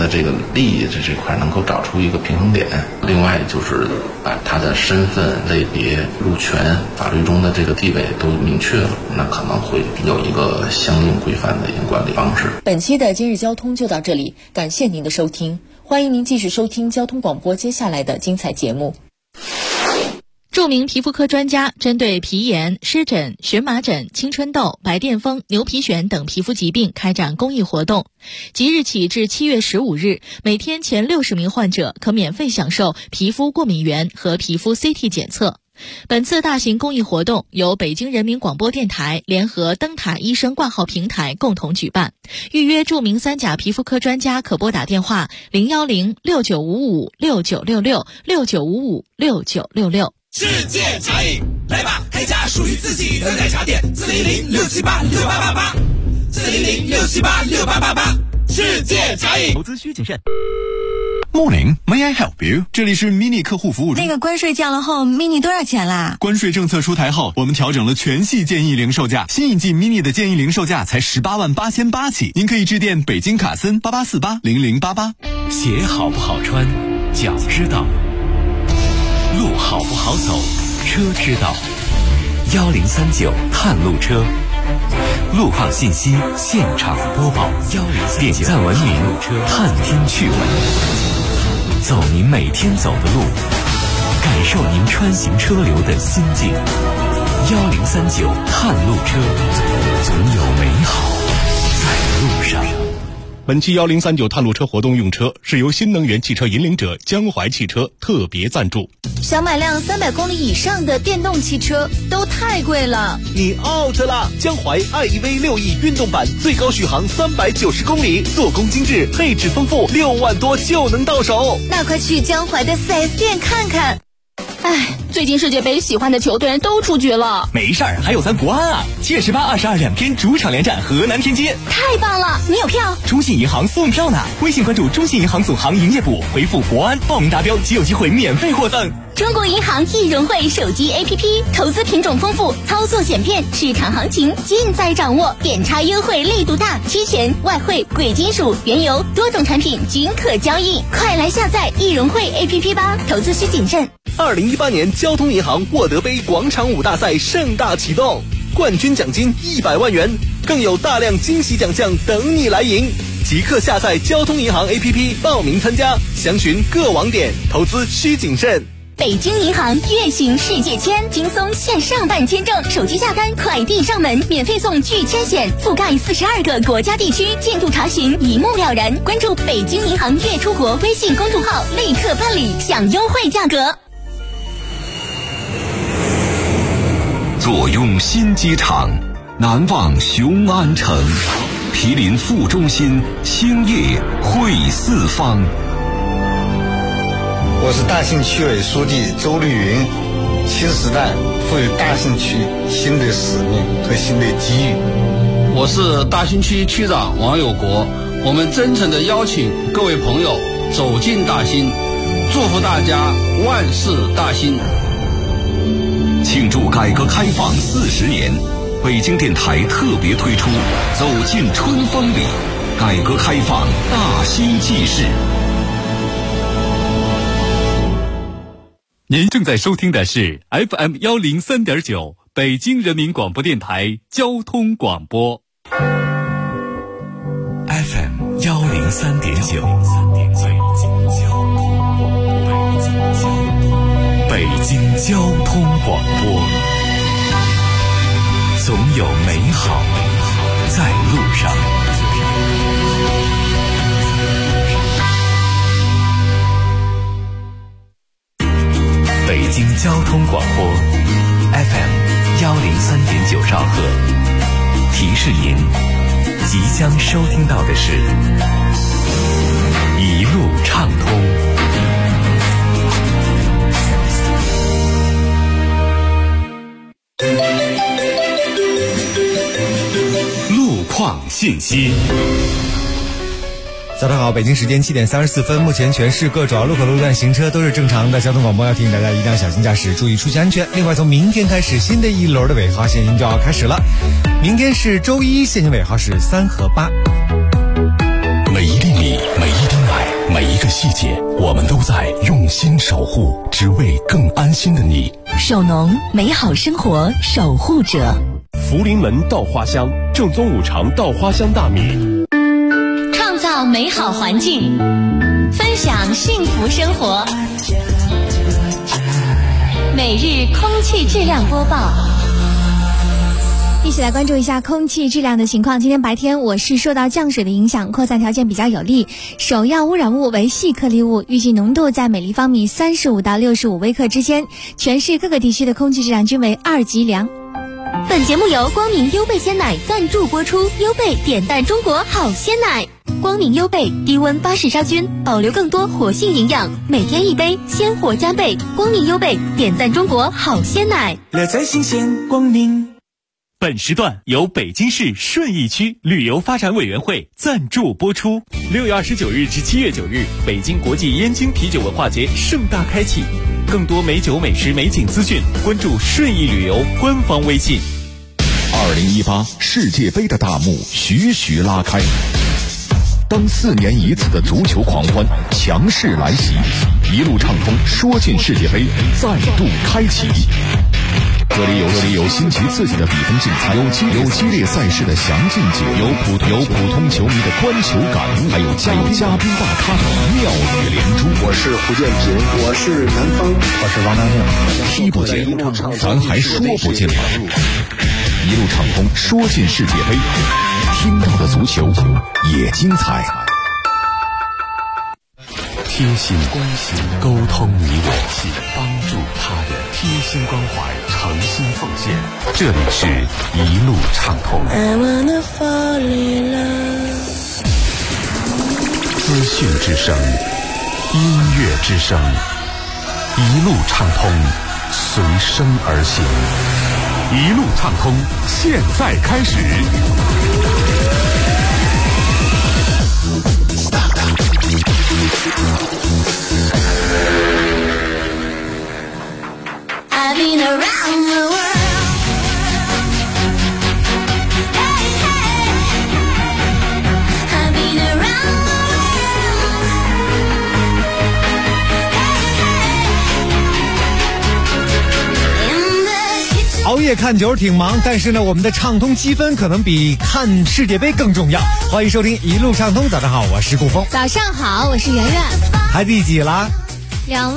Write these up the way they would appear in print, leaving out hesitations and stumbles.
的这个利益这块能够找出一个平衡点。另外就是把他的身份类别、路权、法律中的这个地位都明确了，那可能会有一个相应规范的一个管理方式。 本期的今日交通就到这里，感谢您的收听，欢迎您继续收听交通广播接下来的精彩节目。 著名皮肤科专家针对皮炎、湿疹、荨麻疹、青春痘、白癜风、牛皮癣等皮肤疾病开展公益活动，即日起至7月15日，每天前60名患者可免费享受皮肤过敏原和皮肤 CT 检测。本次大型公益活动由北京人民广播电台联合灯塔医生挂号平台共同举办。预约著名3甲皮肤科专家可拨打电话010-6955-6966 世界茶饮，来吧，开家属于自己的奶茶店，400-678-6888 400-678-6888，世界茶饮。 投资需谨慎。Morning, may I help you？ 这里是 mini 客户服务中。 那个关税降了后 ，mini 多少钱啦？ 关税政策出台后，我们调整了全系建议零售价，新一季 mini 的建议零售价才18.888起，您可以致电北京卡森88480088。 鞋好不好穿，脚知道；路好不好走，车知道。1039探路车，路况信息现场播报，点赞文明，探听趣闻。走您每天走的路，感受您穿行车流的心境。1039探路车，总有美好在路上。 本期1039探路车活动用车是由新能源汽车引领者江淮汽车特别赞助。 想买辆300公里以上的电动汽车都太贵了， 你 out 了！江淮 iEV 6E 运动版最高续航390公里，做工精致，配置丰富，6万多就能到手。 那快去江淮的 4S 店看看。 最近世界杯喜欢的球队都出局了。 没事儿，还有咱国安啊！7月18、222天主场连战河南天津。 太棒了！你有票？ 中信银行送票呢！微信关注中信银行总行营业部，回复国安报名达标即有机会免费获赠。 中国银行易融汇手机 APP， 投资品种丰富，操作简便，市场行情尽在掌握，点差优惠力度大，期权、外汇、贵金属、原油多种产品均可交易，快来下载易融汇 APP 吧！投资需谨慎。 2018年交通银行沃德杯广场舞大赛盛大启动，冠军奖金100万元，更有大量惊喜奖项等你来赢。即刻下载交通银行 APP 报名参加，详询各网点，投资需谨慎。 北京银行月行世界签，轻松线上办签证，手机下单，快递上门，免费送拒签险，覆盖42个国家地区，进度查询一目了然。关注北京银行月出国微信公众号，立刻办理，享优惠价格。 坐拥新机场，难忘雄安城，毗邻副中心，兴业汇四方。 我是大兴区委书记周绿云，新时代赋予大兴区新的使命和新的机遇。 我是大兴区区长王有国，我们真诚地邀请各位朋友走进大兴，祝福大家万事大兴。 庆祝改革开放40年，北京电台特别推出走进春风里，改革开放大兴纪事。 您正在收听的是 FM 103.9北京人民广播电台交通广播。 FM 103.9北京交通广播，总有美好在路上。北京交通广播 FM 103.9兆赫，提示您即将收听到的是一路畅通。路况信息。 早上好，北京时间7点34分，目前全市各主要路口路段行车都是正常的。交通广播要提醒大家一定要小心驾驶，注意出行安全。另外，从明天开始，新的一轮的尾号限行就要开始了。明天是周一，限行尾号是3和8。 每一厘米，每一丁奶， 在用心守护，只为更安心的你。 首农，美好生活守护者。 福临门稻花香，正宗五常稻花香大米。 创造美好环境，分享幸福生活。每日空气质量播报。 一起来关注一下空气质量的情况。今天白天我市受到降水的影响，扩散条件比较有利，首要污染物为细颗粒物，预计浓度在每立方米35到65微克之间。全市各个地区的空气质量均为2级良。 本节目由光明优贝鲜奶赞助播出，优贝点赞中国好鲜奶。光明优贝低温巴氏杀菌，保留更多活性营养，每天一杯，鲜活加倍。光明优贝点赞中国好鲜奶， 乐在新鲜光明。 本时段由北京市顺义区旅游发展委员会赞助播出。6月29日至7月9日，北京国际燕京啤酒文化节盛大开启。更多美酒、美食、美景资讯，关注顺义旅游官方微信。 2018世界杯的大幕徐徐拉开，当4年一次的足球狂欢强势来袭，一路畅通说进世界杯再度开启。这里有新奇刺激的比分竞猜，有激烈赛事的详尽解读，有普通球迷的观球感悟，还有嘉宾大咖的妙语连珠。 我是胡建平，我是南方，我是王大庆。 踢不见，咱还说不见吗？一路畅通说进世界杯，听到的足球也精彩。 贴心关心，沟通你我，帮助他人，贴心关怀，诚心奉献。这里是一路畅通。资讯之声，音乐之声，一路畅通，随声而行。一路畅通，现在开始。 I've been around the world. Hey, hey. I've been around the world. Hey, hey. In the kitchen. 熬夜看球挺忙，但是呢，我们的畅通积分可能比看世界杯更重要。欢迎收听一路畅通，早上好，我是顾峰。 早上好，我是圆圆。 排第几了 ？29000。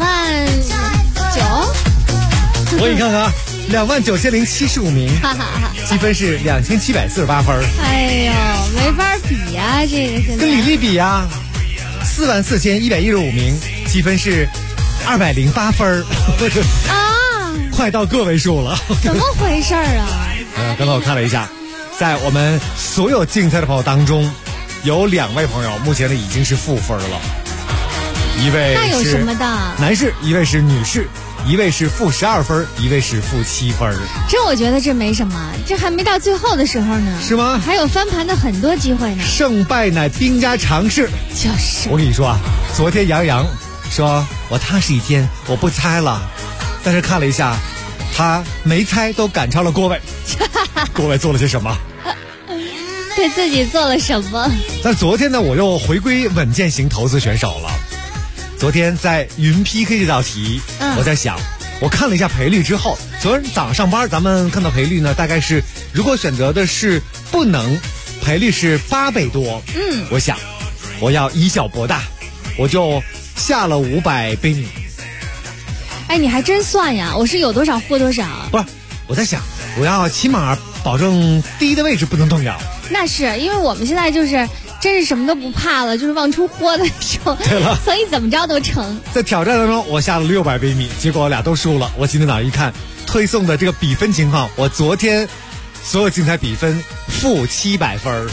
我给你看看，29075名，积分是2748分。 哎呦，没法比啊，这个现在跟李丽比啊，44115名，积分是208分。 啊， 快到个位数了。 怎么回事啊？ 刚才我看了一下，在我们所有竞赛的朋友当中，有2位朋友目前呢已经是负分了，一位那有什么的？ 男士，一位是女士。一位是负12分，一位是负7分。 这我觉得这没什么，这还没到最后的时候呢。 是吗？ 还有翻盘的很多机会呢。 胜败乃兵家常事。 就是。 我跟你说啊，昨天杨洋说我踏实一天，我不猜了，但是看了一下，他没猜都赶超了郭伟。郭伟做了些什么？ 对自己做了什么？ 但昨天呢，我又回归稳健型投资选手了。昨天在云 PK 这道题，我在想，我看了一下赔率之后，昨天早上上班咱们看到赔率呢，大概是如果选择的是不能，赔率是8倍多。我想我要以小博大，我就下了500杯米。 哎，你还真算呀！我是有多少获多少。 不是，我在想，我要起码保证第一的位置不能动摇。 那是因为我们现在就是真是什么都不怕了，就是往出豁的时候， 对了， 所以怎么着都成。 在挑战当中，我下了600杯米，结果我俩都输了。我今天早上一看推送的这个比分情况，我昨天所有竞赛比分负700分，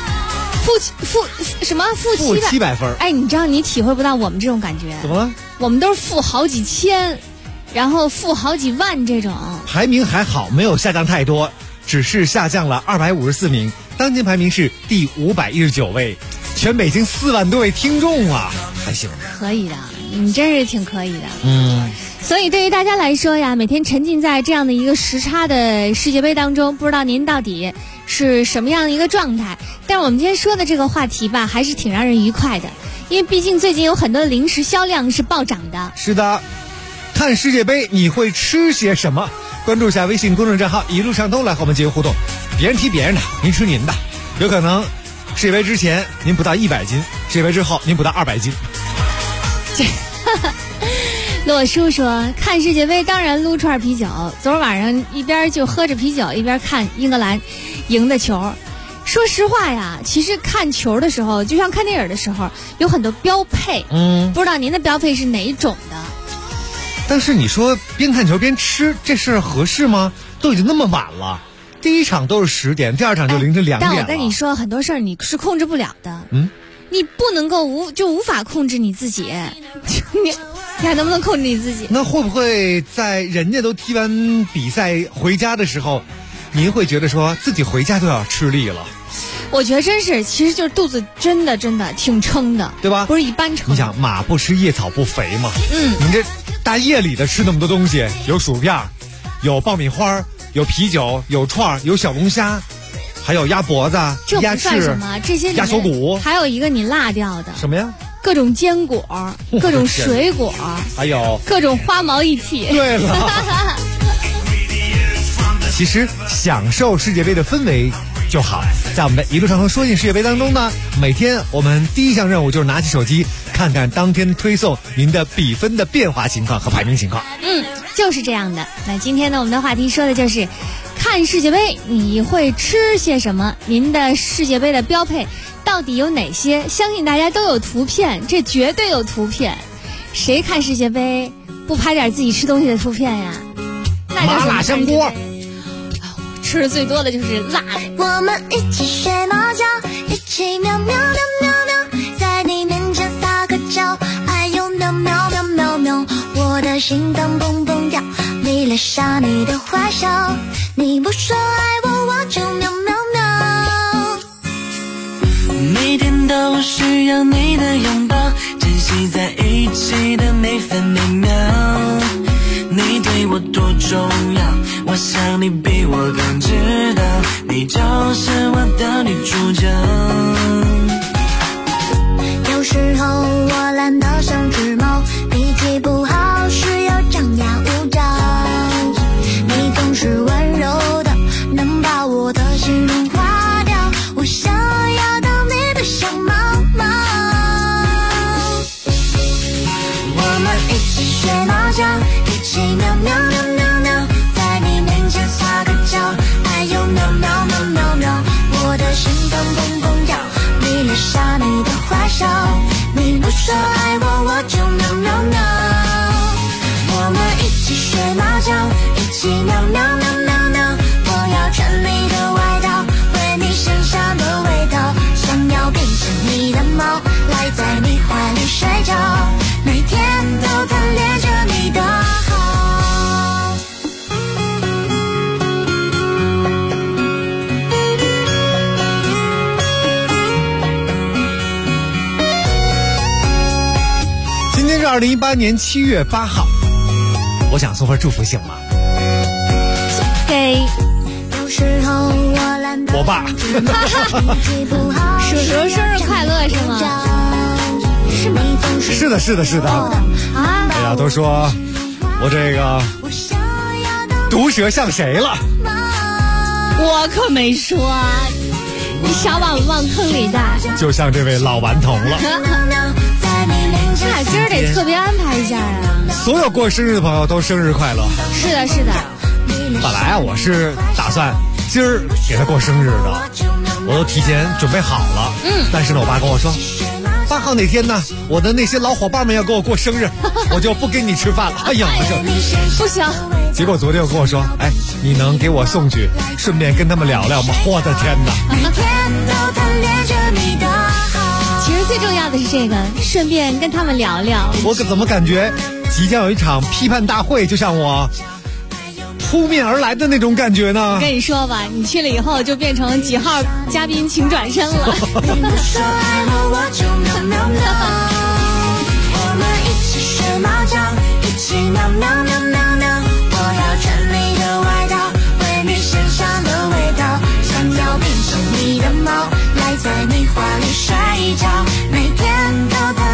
负700分。 哎，你知道你体会不到我们这种感觉。 怎么了？ 我们都是负好几千，然后负好几万这种。 排名还好，没有下降太多，只是下降了254名。当前排名是第519位，全北京4万多位听众啊，还行， 可以的，你真是挺可以的。所以对于大家来说呀，每天沉浸在这样的一个时差的世界杯当中，不知道您到底是什么样的一个状态。但是我们今天说的这个话题吧，还是挺让人愉快的， 因为毕竟最近有很多的零食销量是暴涨的。 是的，看世界杯你会吃些什么？关注一下微信公众账号一路畅通来和我们进行互动。别人踢别人的，您吃您的。有可能世界杯之前您不到100斤，世界杯之后您不到200斤。 洛叔说看世界杯当然撸串啤酒，昨儿晚上一边就喝着啤酒一边看英格兰赢的球。说实话呀，其实看球的时候就像看电影的时候有很多标配，不知道您的标配是哪种的。 但是你说边看球边吃这事儿合适吗？都已经那么晚了，第一场都是10点，第二场就凌晨2点了。 但我跟你说，很多事儿你是控制不了的。你不能够无法控制你自己，你还能不能控制你自己？ 那会不会在人家都踢完比赛回家的时候，您会觉得说自己回家都要吃力了？ 我觉得真是，其实就是肚子真的挺撑的， 对吧？ 不是一般撑。 你想马不吃夜草不肥嘛？你这大夜里的吃那么多东西，有薯片，有爆米花，有啤酒，有串，有小龙虾，还有鸭脖子、 这鸭翅、 不算什么，这些鸭锁骨， 还有一个你落掉的什么呀？ 各种坚果，各种水果， 还有各种花毛一体。 对了，其实享受世界杯的氛围就好。在我们的一路畅通说进世界杯当中呢，每天我们第一项任务就是拿起手机看看当天推送您的比分的变化情况和排名情况。 就是这样的。那今天呢，我们的话题说的就是看世界杯你会吃些什么？您的世界杯的标配到底有哪些？相信大家都有图片，这绝对有图片。谁看世界杯不拍点自己吃东西的图片呀？ 麻辣香锅。 吃的最多的就是辣的。 我们一起睡猫觉，一起喵喵喵喵喵，在你面前撒个娇，哎呦喵喵喵喵喵，我的心脏蹦蹦跳，你脸上你的坏笑，你不说爱我，我就喵喵喵。 每天都需要你的拥抱，珍惜在一起的每分每秒，你对我多重要，我想你比我更知道，你就是我的女主角。 有时候我懒得像只猫，脾气不好时又张牙舞爪，你总是温柔的，能把我的心融化掉，我想要当你的小猫猫。我们一起睡猫觉，一起喵喵喵喵喵，在你面前撒个娇，哎呦喵喵喵喵喵，我的心脏蹦蹦跳，你脸上你的坏笑，你不说爱我，我就喵喵喵。我们一起睡猫觉，一起喵喵喵喵喵，我要穿你的外套，闻你身上的味道，想要变成你的猫，赖在你怀里睡觉，每天都贪恋着你的好。 今天是2018年7月8号，我想送份祝福信嘛， 给我爸。 叔叔生日快乐是吗？ 是的，是的，是的。 啊！ 哎呀，都说我这个毒舌像谁了？ 我可没说，你少把我往坑里带。 就像这位老顽童了。 那今儿得特别安排一下啊！ 所有过生日的朋友都生日快乐。 是的，是的。 本来啊，我是打算今儿给他过生日的，我都提前准备好了。但是呢，我爸跟我说，8号哪天呢，我的那些老伙伴们要给我过生日，我就不跟你吃饭了。哎呀， 不行。 结果昨天又跟我说，哎，你能给我送去，顺便跟他们聊聊吗？我的天哪！ 其实最重要的是这个，顺便跟他们聊聊。 我可怎么感觉即将有一场批判大会，就像我扑面而来的那种感觉呢？ 我跟你说吧，你去了以后就变成几号嘉宾请转身了。 我们一起睡猫觉，一起喵喵喵喵喵，我要穿你的外套，闻你身上的味道，想要变成你的猫，赖在你怀里睡觉，每天都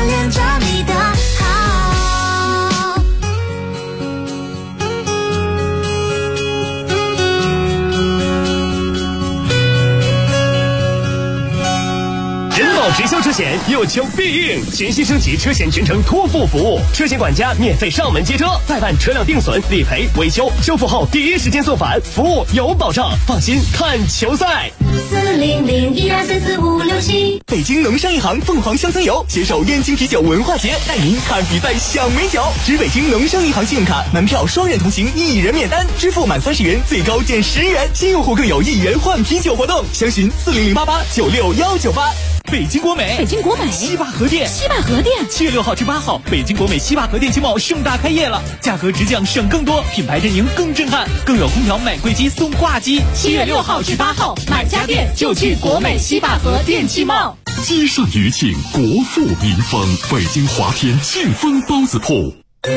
直销车险有求必应，全新升级车险全程托付服务，车险管家免费上门接车，代办车辆定损、理赔、维修，修复后第一时间送返，服务有保障，放心看球赛。 40012344567。 北京农商银行凤凰乡村游携手燕京啤酒文化节，带您看比赛享美酒。持北京农商银行信用卡门票双人同行，1人免单，支付满30元最高减10元，新用户更有1元换啤酒活动。详询40088961998。 北京国美，西坝河店7月6号至8号，北京国美西坝河店经贸盛大开业了，价格直降省更多，品牌阵营更震撼，更有空调买贵机送挂机。7月6号至8号，买家电就去国美西坝河电气贸。 积善余庆，国富民丰，北京华天庆丰包子铺。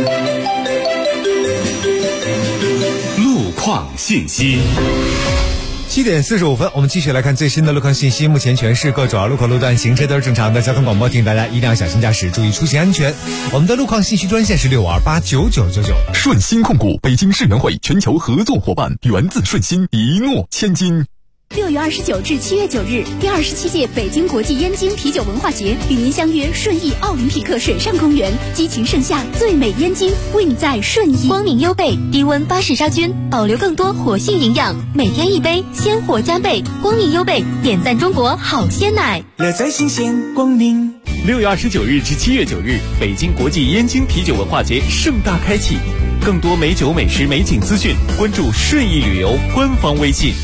路况信息。 7点45分，我们继续来看最新的路况信息。目前全市各主要路口路段行车都是正常的，交通广播提醒大家一定要小心驾驶，注意出行安全。我们的路况信息专线是6289999。 顺鑫控股，北京世园会全球合作伙伴，源自顺鑫，一诺千金。 6月29至7月9日，第27届北京国际燕京啤酒文化节与您相约顺义奥林匹克水上公园，激情盛夏，最美燕京，为你在顺义。 光明优贝低温巴氏杀菌，保留更多活性营养，每天一杯，鲜活加倍。光明优贝点赞中国好鲜奶， 乐在新鲜光明。 6月29日至7月9日，北京国际燕京啤酒文化节盛大开启，更多美酒美食美景资讯，关注顺义旅游官方微信。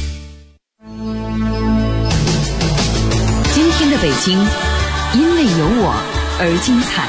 今天的北京，因为有我而精彩。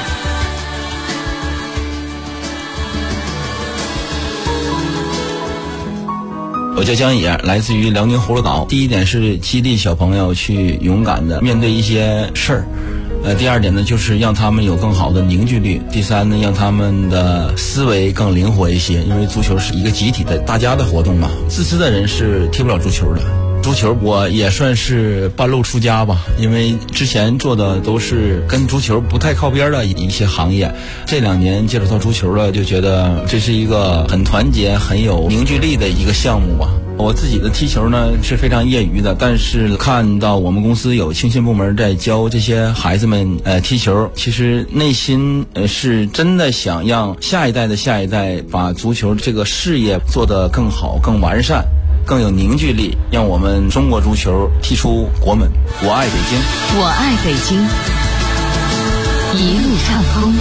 我叫江野，来自于辽宁葫芦岛。第一点是激励小朋友去勇敢的面对一些事儿。第二点呢，就是让他们有更好的凝聚力。第三呢，让他们的思维更灵活一些，因为足球是一个集体的大家的活动嘛。自私的人是踢不了足球的。足球我也算是半路出家吧，因为之前做的都是跟足球不太靠边的一些行业，这2年接触到足球了，就觉得这是一个很团结很有凝聚力的一个项目吧。我自己的踢球呢是非常业余的，但是看到我们公司有青训部门在教这些孩子们踢球，其实内心是真的想让下一代把足球这个事业做得更好更完善，更有凝聚力，让我们中国足球踢出国门。我爱北京， 我爱北京，一路畅通。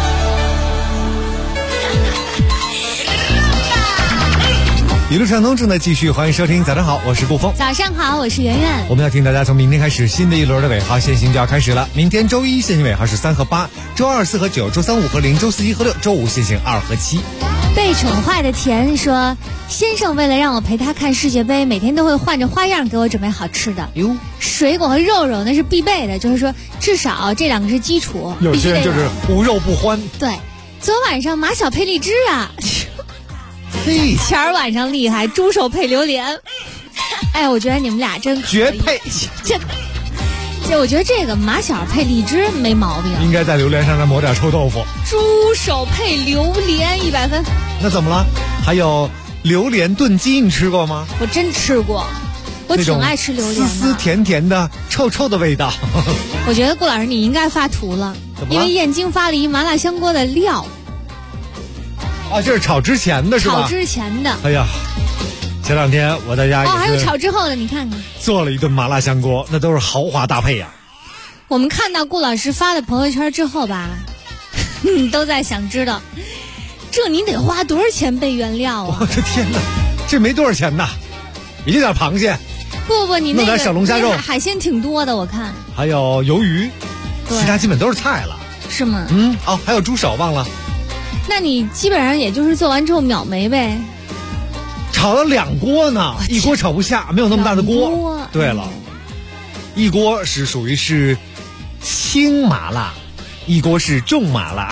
一路畅通正在继续，欢迎收听。早上好，我是顾峰。 早上好，我是圆圆。 我们要听大家从明天开始，新的一轮的尾号限行就要开始了。明天周一限行尾号是3和8，周2、4和9，周3、5和0，周4、1和6，周5限行2和7。 被宠坏的田说，先生为了让我陪他看世界杯，每天都会换着花样给我准备好吃的。水果和肉肉那是必备的，就是说至少这2个是基础。 有些人就是无肉不欢。 对，昨晚上马小配荔枝啊，前儿晚上厉害，猪手配榴莲。哎，我觉得你们俩真绝配， 我觉得这个马小配荔枝没毛病， 应该在榴莲上再抹点臭豆腐。 猪手配榴莲100分。 那怎么了？还有榴莲炖鸡，你吃过吗？ 我真吃过，我挺爱吃榴莲的， 丝丝甜甜的、臭臭的味道。 我觉得顾老师你应该发图了，因为燕京发了一麻辣香锅的料。 啊，这是炒之前的是吧？ 炒之前的。 哎呀，前2天我在家也是还有炒之后的，你看看做了一顿麻辣香锅，那都是豪华搭配呀。 我们看到顾老师发的朋友圈之后吧，都在想知道，这你得花多少钱备原料啊？ 我的天哪，这没多少钱呐，也就点螃蟹。 不，你那个弄点小龙虾肉， 海鲜挺多的，我看。 还有鱿鱼，其他基本都是菜了。 是吗？ 还有猪手忘了。 那你基本上也就是做完之后秒没呗。 炒了2锅呢，一锅炒不下，没有那么大的锅。对了，一锅是属于是轻麻辣，一锅是重麻辣。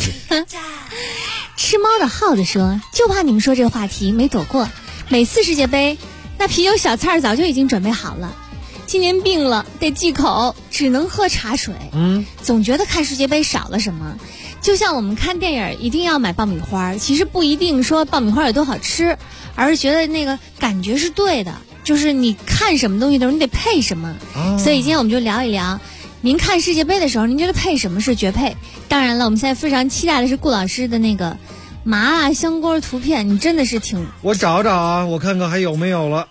吃猫的耗子说，就怕你们说这个话题没躲过。每次世界杯，那啤酒小菜早就已经准备好了。今年病了，得忌口，只能喝茶水。总觉得看世界杯少了什么。就像我们看电影一定要买爆米花，其实不一定说爆米花有多好吃，而是觉得那个感觉是对的，就是你看什么东西的时候你得配什么。所以今天我们就聊一聊， 您看世界杯的时候，您觉得配什么是绝配？当然了，我们现在非常期待的是顾老师的那个麻辣香锅图片，你真的是挺…… 我找找啊，我看看还有没有了。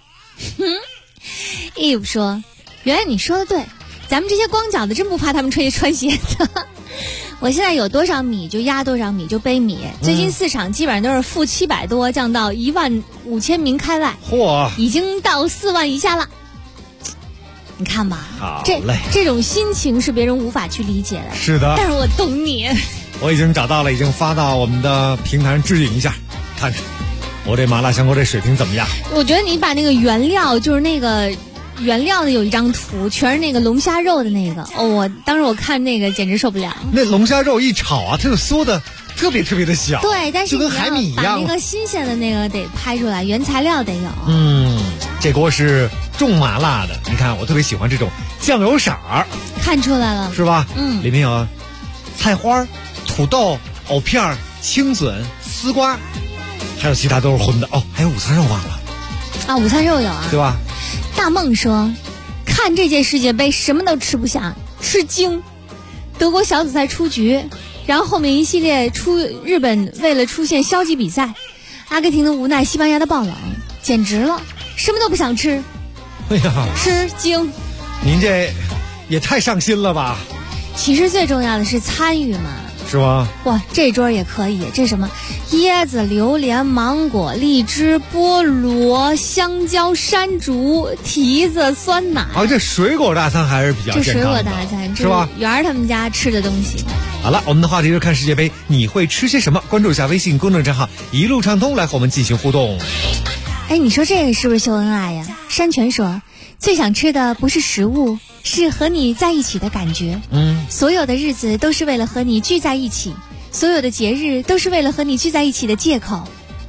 Eve 说：“原来你说的对，咱们这些光脚的真不怕他们穿鞋的。我现在有多少米就压多少米，就背米。最近4场基本上都是负700多，降到15000名开外， 嚯， 已经到4万以下了。你看吧，这种心情是别人无法去理解的。 是的， 但是我懂你。 我已经找到了，已经发到我们的平台上置顶一下，看看我这麻辣香锅这水平怎么样。 我觉得你把那个原料，就是那个原料的有一张图，全是那个龙虾肉的那个，我当时我看那个简直受不了。 那龙虾肉一炒啊，它就缩的特别特别的小， 对，但是就跟海米一样， 把那个新鲜的那个得拍出来，原材料得有。 这锅是重麻辣的，你看我特别喜欢这种酱油色儿， 看出来了是吧？里面有菜花、土豆、藕片、青笋、丝瓜，还有其他都是荤的哦，还有午餐肉忘了啊，午餐肉有啊， 对吧？ 大梦说，看这届世界杯什么都吃不下，吃惊。德国小组赛出局，然后后面一系列日本为了出现消极比赛，阿根廷的无奈，西班牙的爆冷，简直了，什么都不想吃。 哎呀， 吃惊！ 您这也太上心了吧？ 其实最重要的是参与嘛。 是吗？ 哇，这桌也可以，这什么椰子、榴莲、芒果、荔枝、菠萝、香蕉、山竹、提子、酸奶。 这水果大餐还是比较健康的。 这水果大餐是吧？ 圆儿他们家吃的东西。 好了，我们的话题是看世界杯，你会吃些什么？关注一下微信公众账号一路畅通，来和我们进行互动。 你说这个是不是秀恩爱呀？山泉说，最想吃的不是食物，是和你在一起的感觉。所有的日子都是为了和你聚在一起，所有的节日都是为了和你聚在一起的借口。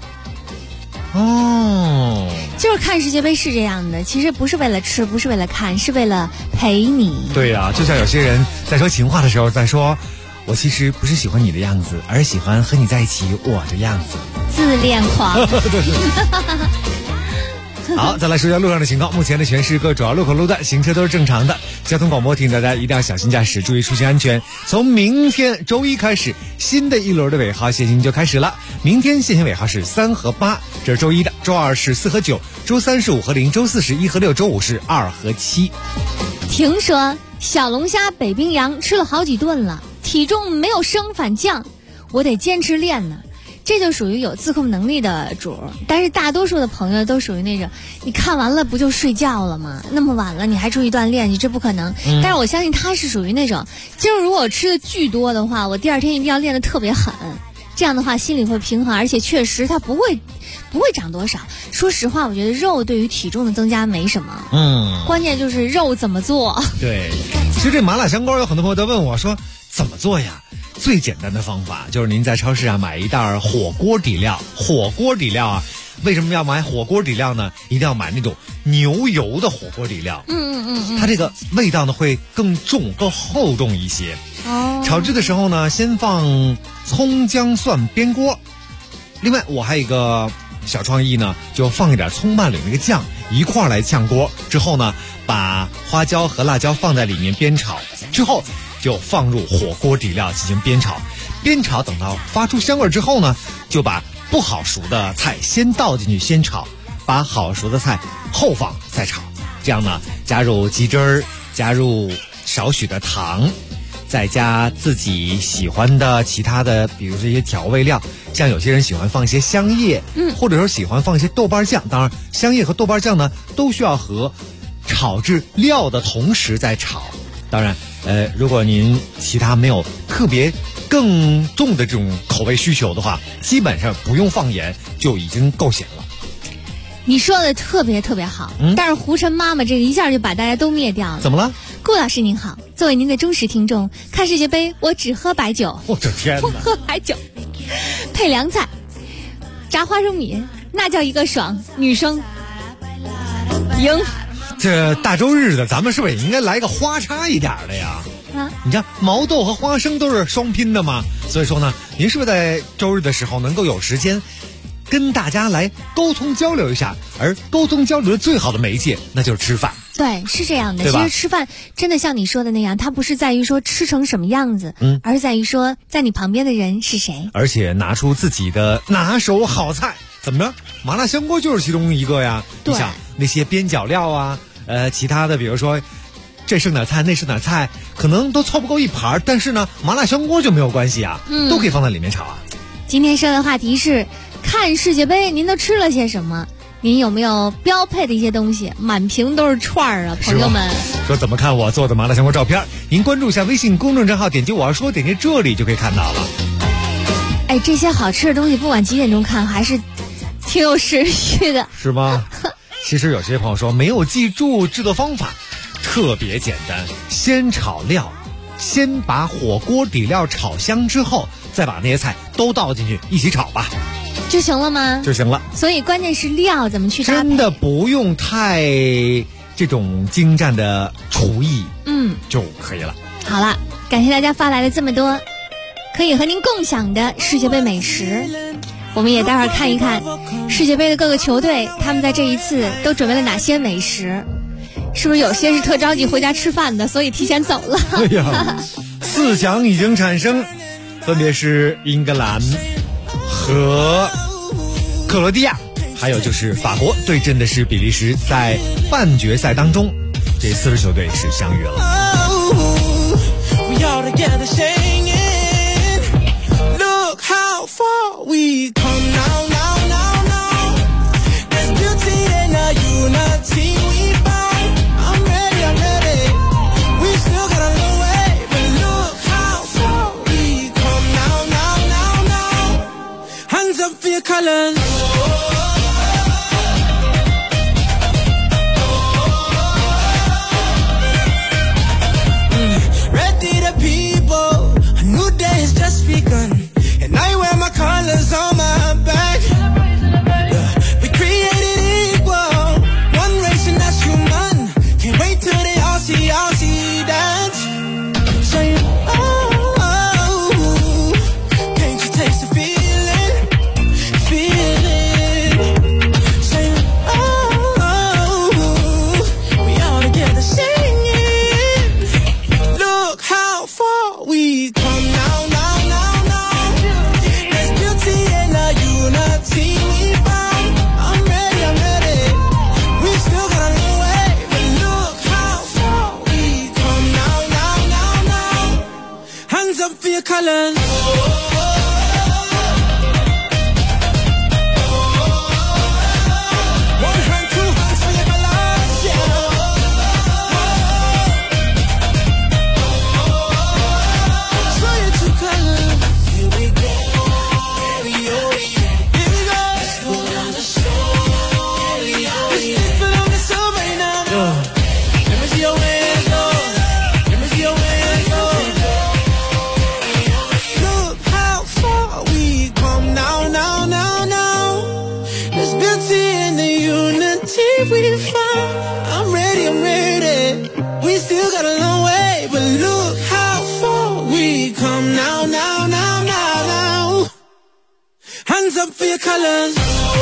就是看世界杯是这样的，其实不是为了吃，不是为了看，是为了陪你。 对呀，就像有些人在说情话的时候在说，我其实不是喜欢你的样子，而是喜欢和你在一起我的样子。 自恋狂。 好，再来说一下路上的情况。目前的全市各主要路口路段行车都是正常的。交通广播提醒大家一定要小心驾驶，注意出行安全。从明天周一开始，新的一轮的尾号限行就开始了。明天限行尾号是3和8，这是周一的；周二是4和9，周三是5和0，周四是1和6，周五是2和7。 听说小龙虾、北冰洋吃了好几顿了，体重没有升反降，我得坚持练呢。这就属于有自控能力的主，但是大多数的朋友都属于那种，你看完了不就睡觉了吗？那么晚了你还出去锻炼，你这不可能。但是我相信他是属于那种，就是如果我吃的巨多的话，我第二天一定要练得特别狠，这样的话心里会平衡，而且确实它不会长多少。说实话，我觉得肉对于体重的增加没什么，关键就是肉怎么做。 对，其实这麻辣香锅有很多朋友都问我说怎么做呀？最简单的方法就是您在超市啊买一袋火锅底料。火锅底料啊，为什么要买火锅底料呢？一定要买那种牛油的火锅底料。它这个味道呢会更重、更厚重一些。炒制的时候呢，先放葱、姜、蒜煸锅。另外我还有一个小创意呢，就放一点葱瓣柳那个酱一块来炝锅，之后呢把花椒和辣椒放在里面煸炒，之后就放入火锅底料进行煸炒。煸炒等到发出香味之后呢，就把不好熟的菜先倒进去先炒，把好熟的菜后放再炒。这样呢，加入鸡汁儿，加入少许的糖，再加自己喜欢的其他的，比如这些调味料，像有些人喜欢放一些香叶，或者说喜欢放一些豆瓣酱。当然，香叶和豆瓣酱呢，都需要和炒制料的同时再炒。当然，如果您其他没有特别更重的这种口味需求的话，基本上不用放盐就已经够咸了。 你说的特别特别好，但是胡晨妈妈这个一下就把大家都灭掉了。 怎么了？ 顾老师您好，作为您的忠实听众，看世界杯我只喝白酒。 我的天哪！ 不喝白酒，配凉菜，炸花生米，那叫一个爽。女生赢。 这大周日的，咱们是不是也应该来个花叉一点的呀？你看毛豆和花生都是双拼的嘛，所以说呢，您是不是在周日的时候能够有时间跟大家来沟通交流一下？而沟通交流的最好的媒介，那就是吃饭。 对，是这样的。 其实吃饭真的像你说的那样，它不是在于说吃成什么样子，而是在于说在你旁边的人是谁。 而且拿出自己的拿手好菜，怎么着？麻辣香锅就是其中一个呀。你想那些边角料啊，其他的比如说这剩点菜那剩点菜，可能都凑不够一盘，但是呢，麻辣香锅就没有关系啊，都可以放在里面炒啊。 今天说的话题是看世界杯，您都吃了些什么？您有没有标配的一些东西？满屏都是串儿啊，朋友们。 说怎么看我做的麻辣香锅照片？您关注一下微信公众账号，点击我要说，点击这里就可以看到了。 哎，这些好吃的东西，不管几点钟看，还是挺有食欲的， 是吗？其实有些朋友说没有记住制作方法，特别简单，先炒料，先把火锅底料炒香之后，再把那些菜都倒进去一起炒吧。 就行了吗？ 就行了。 所以关键是料怎么去搭配， 真的不用太这种精湛的厨艺，就可以了。 好了，感谢大家发来了这么多可以和您共享的世界杯美食，我们也待会儿看一看世界杯的各个球队，他们在这一次都准备了哪些美食，是不是有些是特着急回家吃饭的，所以提前走了。 哎呀，4强已经产生，分别是英格兰和克罗地亚，还有就是法国对阵的是比利时，在半决赛当中，这4支球队是相遇了。 Colors. Ready the people, a new day has just begun, and I wear my colors on my back. We created equal, one race and that's human. Can't wait till they all see dance. Say, oh, can't you taste the feeling? We come now. There's beauty in the unity we found. I'm ready. We still got a long way, but look how far we come now. Hands up for your colors. We found. I'm ready. We still got a long way, but look how far we come now. Hands up for your colors.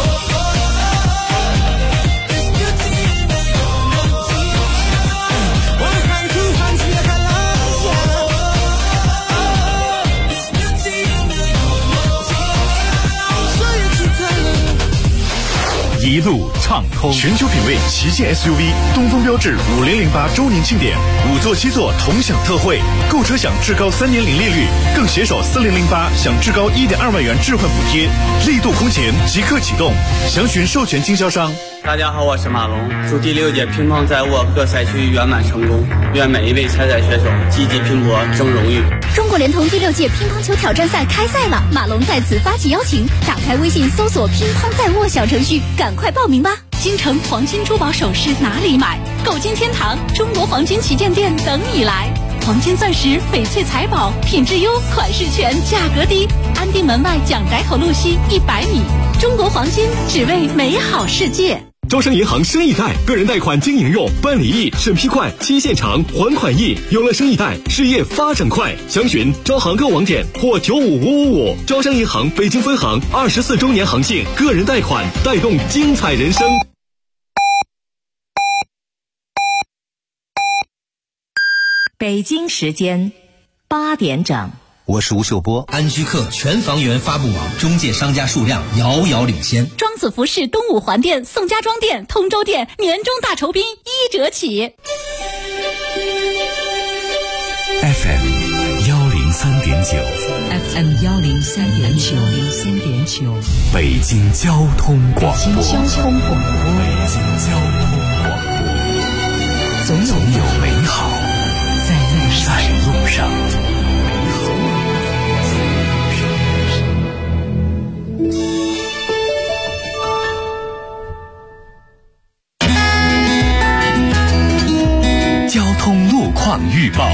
一路畅通，全球品味旗舰 SUV 东风标致5008周年庆典，5座7座同享特惠，购车享至高3年零利率，更携手4008享至高1.2万元置换补贴，力度空前即刻启动，详询授权经销商。 大家好，我是马龙，祝第6届乒乓在握各赛区圆满成功，愿每一位参赛选手积极拼搏争荣誉。 中国联通第6届乒乓球挑战赛开赛了，马龙在此发起邀请，打开微信搜索乒乓在握小程序，赶快报名吧。 京城黄金珠宝首饰哪里买？购金天堂中国黄金旗舰店等你来。黄金钻石翡翠财宝，品质优，款式全，价格低。安定门外蒋宅口路西100米。中国黄金，只为美好世界。 招商银行生意贷，个人贷款经营用，办理易，审批快，期限长，还款易。有了生意贷，事业发展快。详询招行购网点或95555。招商银行北京分行24周年行庆，个人贷款带动精彩人生。 北京时间8点整。 我是吴秀波。 安居客全房源发布网中介商家数量遥遥领先。 庄子服饰东五环店、宋家庄店、通州店年终大酬宾1折起。 FM 103.9 北京交通广播。总有美好在路上。交通路况预报。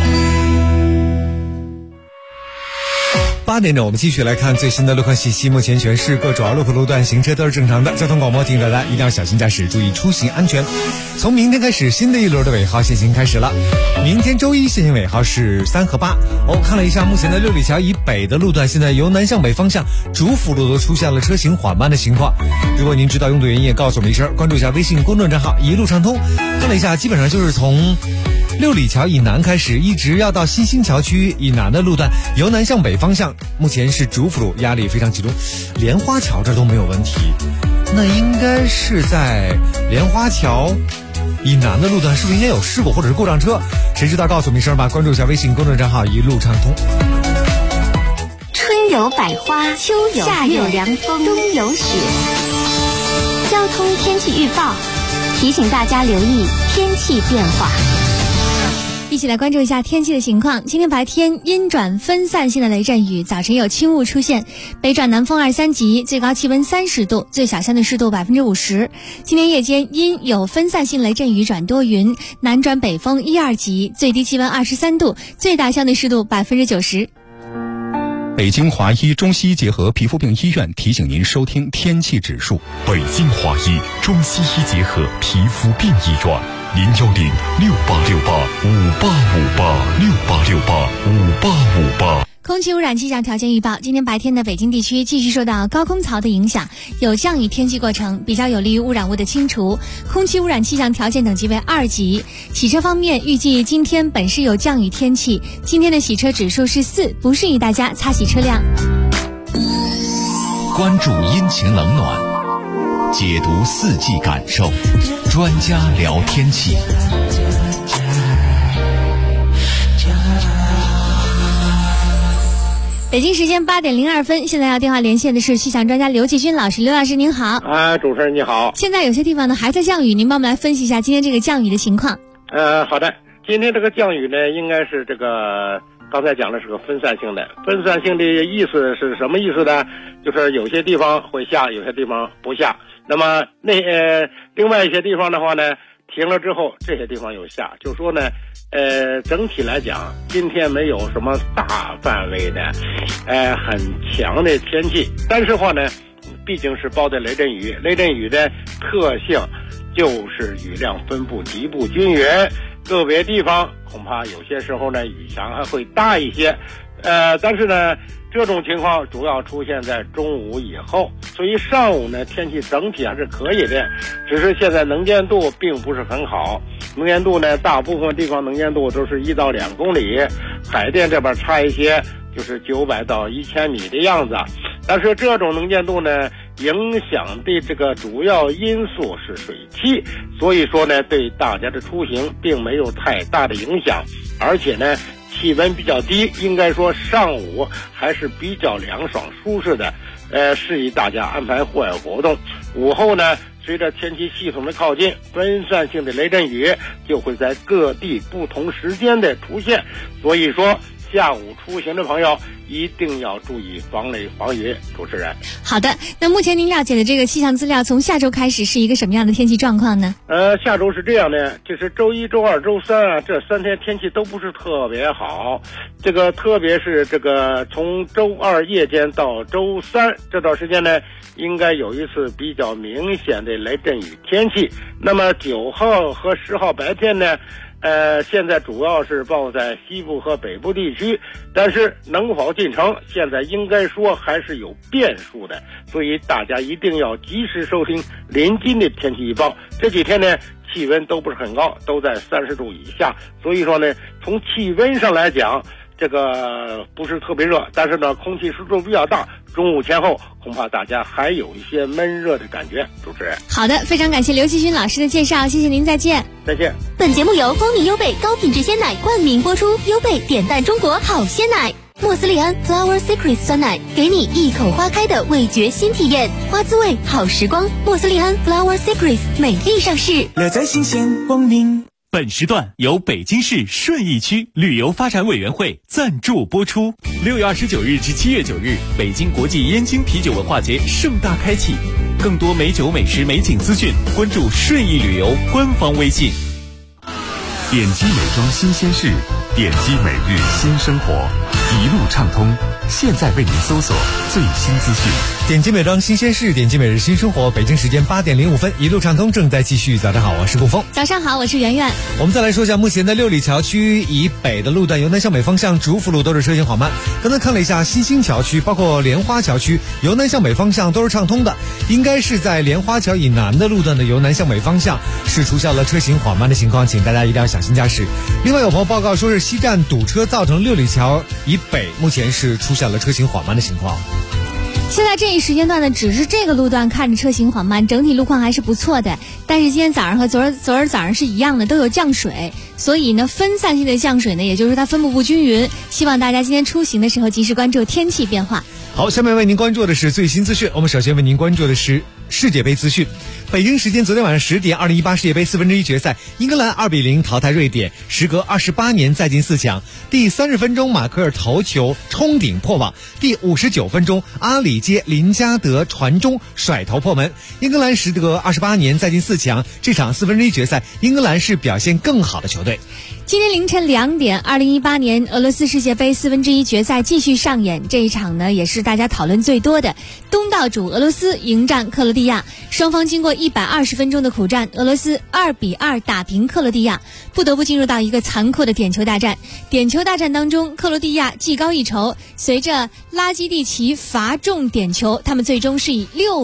8点整，我们继续来看最新的路况信息。目前全市各主要路口路段行车都是正常的。交通广播提醒大家一定要小心驾驶，注意出行安全。从明天开始，新的一轮的尾号限行开始了。明天周一限行尾号是3和8。我看了一下目前的六里桥以北的路段，现在由南向北方向主辅路都出现了车行缓慢的情况。如果您知道拥堵原因，也告诉我们一声。关注一下微信公众账号一路畅通。看了一下，基本上就是从六里桥以南开始，一直要到新兴桥区以南的路段，由南向北方向，目前是主辅路压力非常集中。莲花桥这都没有问题，那应该是在莲花桥以南的路段，是不是应该有事故或者是故障车？谁知道告诉我们一声吧。关注一下微信公众账号一路畅通。 春有百花，秋有夏有凉风，冬有雪。交通天气预报提醒大家留意天气变化。 一起来关注一下天气的情况。今天白天阴转分散性的雷阵雨，早晨有轻雾出现，北转南风2、3级，最高气温30度，最小相对湿度50%。今天夜间阴有分散性雷阵雨转多云，南转北风1、2级，最低气温23度，最大相对湿度90%。 北京华医中西医结合皮肤病医院提醒您收听天气指数。 北京华医中西医结合皮肤病医院，01068685868586858。 空气污染气象条件预报：今天白天的北京地区继续受到高空槽的影响，有降雨天气过程，比较有利于污染物的清除。空气污染气象条件等级为2级。洗车方面，预计今天本市有降雨天气，今天的洗车指数是4，不适宜大家擦洗车辆。 关注阴晴冷暖，解读四季感受，专家聊天气。 北京时间8点02分，现在要电话连线的是气象专家刘继军老师。刘老师您好。 主持人你好。 现在有些地方呢还在降雨，您帮我们来分析一下今天这个降雨的情况。 好的，今天这个降雨呢，应该是这个刚才讲的是个分散性的。分散性的意思是什么意思呢？就是有些地方会下，有些地方不下。那么另外一些地方的话呢，停了之后，这些地方有下，就说呢，整体来讲，今天没有什么大范围的，很强的天气。但是话呢，毕竟是包的雷阵雨，雷阵雨的特性就是雨量分布极不均匀，个别地方恐怕有些时候呢，雨强还会大一些。但是呢，这种情况主要出现在中午以后，所以上午呢天气整体还是可以的，只是现在能见度并不是很好。能见度呢，大部分地方能见度都是1到2公里，海淀这边差一些，就是900到1000米的样子。但是这种能见度呢，影响的这个主要因素是水汽，所以说呢，对大家的出行并没有太大的影响，而且呢，气温比较低，应该说上午还是比较凉爽舒适的，适宜大家安排户外活动。午后呢，随着天气系统的靠近，分散性的雷阵雨就会在各地不同时间的出现，所以说下午出行的朋友一定要注意防雷防雨。主持人， 好的，那目前您了解的这个气象资料，从下周开始是一个什么样的天气状况呢？ 下周是这样的，就是周一、周二、周三啊，这3天天气都不是特别好。这个特别是这个从周二夜间到周三这段时间呢，应该有一次比较明显的雷阵雨天气。那么9号和10号白天呢，现在主要是报在西部和北部地区，但是能否进城，现在应该说还是有变数的，所以大家一定要及时收听临近的天气预报。这几天呢， 气温都不是很高，都在30度以下。所以说呢，从气温上来讲，这个不是特别热，但是呢，空气湿度比较大，中午前后恐怕大家还有一些闷热的感觉。主持人， 好的，非常感谢刘继军老师的介绍，谢谢您，再见。 再见。 本节目由蜂蜜优贝高品质鲜奶冠名播出，优贝点赞中国好鲜奶。莫斯利安 Flower Secrets 酸奶，给你一口花开的味觉新体验，花滋味好时光。莫斯利安 Flower Secrets 美丽上市， 乐在新鲜光明。本时段由北京市顺义区旅游发展委员会赞助播出。6月29日至7月9日，北京国际燕京啤酒文化节盛大开启。更多美酒、美食、美景资讯，关注顺义旅游官方微信。 点击美妆新鲜事，点击每日新生活，一路畅通。现在为您搜索最新资讯。 点击美妆新鲜事，点击每日新生活。北京时间8点05分，一路畅通正在继续。早上好，我是顾峰。 早上好，我是圆圆。 我们再来说一下目前的六里桥区以北的路段，由南向北方向主辅路都是车行缓慢。刚才看了一下新兴桥区，包括莲花桥区，由南向北方向都是畅通的。应该是在莲花桥以南的路段的由南向北方向是出现了车行缓慢的情况，请大家一定要小心驾驶。另外有朋友报告说是西站堵车造成六里桥以北目前是出现了车行缓慢的情况。 现在这一时间段呢，只是这个路段看着车行缓慢，整体路况还是不错的。但是今天早上和昨儿早上是一样的，都有降水，所以呢，分散性的降水呢，也就是它分布不均匀。希望大家今天出行的时候及时关注天气变化。 好，下面为您关注的是最新资讯。我们首先为您关注的是世界杯资讯。北京时间昨天晚上10点，2018世界杯1/4决赛，英格兰2-0淘汰瑞典，时隔28年再进4强。第30分钟，马奎尔头球冲顶破网；第59分钟，阿里接林加德传中甩头破门。英格兰时隔28年再进4强，这场1/4决赛，英格兰是表现更好的球队。 今天凌晨2点，2018年俄罗斯世界杯1/4决赛继续上演。这一场呢，也是大家讨论最多的。东道主俄罗斯迎战克罗地亚，双方经过120分钟的苦战，俄罗斯2-2打平克罗地亚，不得不进入到一个残酷的点球大战。点球大战当中，克罗地亚技高一筹，随着拉基蒂奇罚中点球，他们最终是以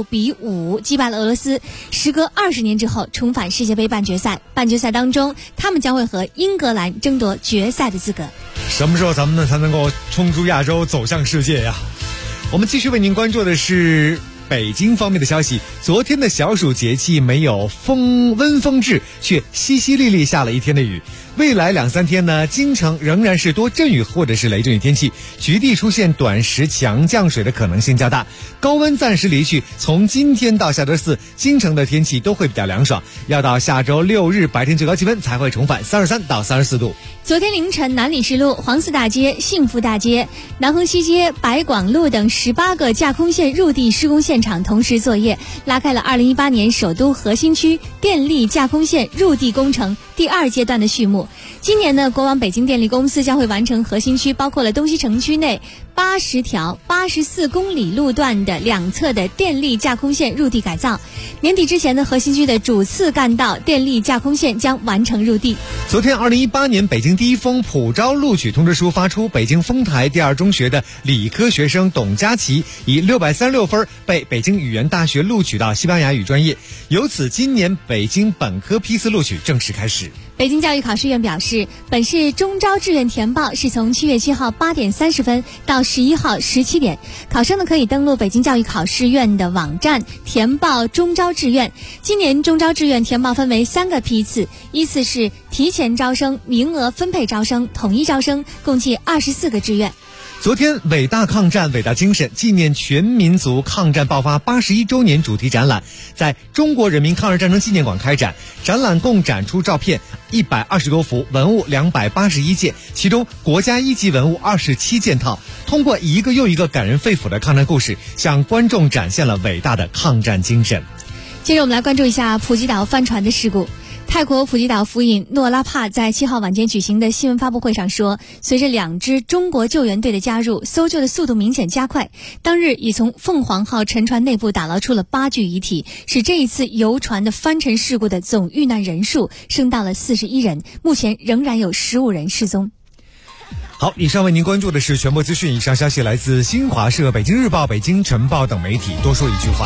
6-5击败了俄罗斯，时隔20年之后重返世界杯半决赛。半决赛当中，他们将会和英格兰争夺决赛的资格。 什么时候咱们才能够冲出亚洲走向世界呀？我们继续为您关注的是北京方面的消息。昨天的小暑节气没有温风至，却淅淅沥沥下了一天的雨。未来2-3天呢，京城仍然是多阵雨或者是雷阵雨天气，局地出现短时强降水的可能性较大。高温暂时离去，从今天到下周4，京城的天气都会比较凉爽，要到下周6日白天最高气温才会重返33到34度。 昨天凌晨，南礼士路、黄寺大街、幸福大街、南横西街、白广路等18个架空线入地施工现场同时作业，拉开了2018年首都核心区电力架空线入地工程第2阶段的序幕。今年呢，国网北京电力公司将会完成核心区包括了东西城区内80条84公里路段的2侧的电力架空线入地改造。年底之前呢，核心区的主次干道电力架空线将完成入地。 昨天2018年北京第一封普招录取通知书发出，北京丰台第2中学的理科学生董佳琪以636分被北京语言大学录取到西班牙语专业，由此今年北京本科批次录取正式开始。 北京教育考试院表示，本市中招志愿填报是从7月7号8点30分到11号17点，考生呢可以登录北京教育考试院的网站填报中招志愿。今年中招志愿填报分为3个批次，依次是提前招生、名额分配招生、统一招生，共计24个志愿。 昨天，伟大抗战、伟大精神纪念全民族抗战爆发81周年主题展览在中国人民抗日战争纪念馆开展。展览共展出照片120多幅，文物281件，其中国家一级文物27件套。通过一个又一个感人肺腑的抗战故事，向观众展现了伟大的抗战精神。 接着我们来关注一下普吉岛帆船的事故。泰国普吉岛府尹诺拉帕在7号晚间举行的新闻发布会上说，随着2支中国救援队的加入，搜救的速度明显加快。当日已从凤凰号沉船内部打捞出了8具遗体，使这一次游船的翻沉事故的总遇难人数升到了41人，目前仍然有15人失踪。 好，以上为您关注的是全部资讯。以上消息来自新华社、北京日报、北京晨报等媒体。多说一句话，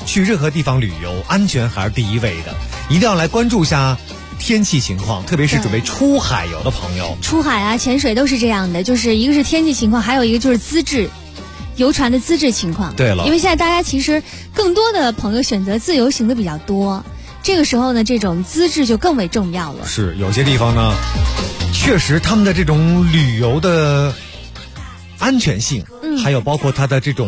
去任何地方旅游，安全还是第一位的，一定要来关注一下天气情况，特别是准备出海游的朋友。 出海啊、潜水都是这样的，就是一个是天气情况，还有一个就是资质。游船的资质情况。 对了， 因为现在大家其实更多的朋友选择自由行的比较多，这个时候呢，这种资质就更为重要了。 是，有些地方呢，确实他们的这种旅游的安全性，还有包括它的这种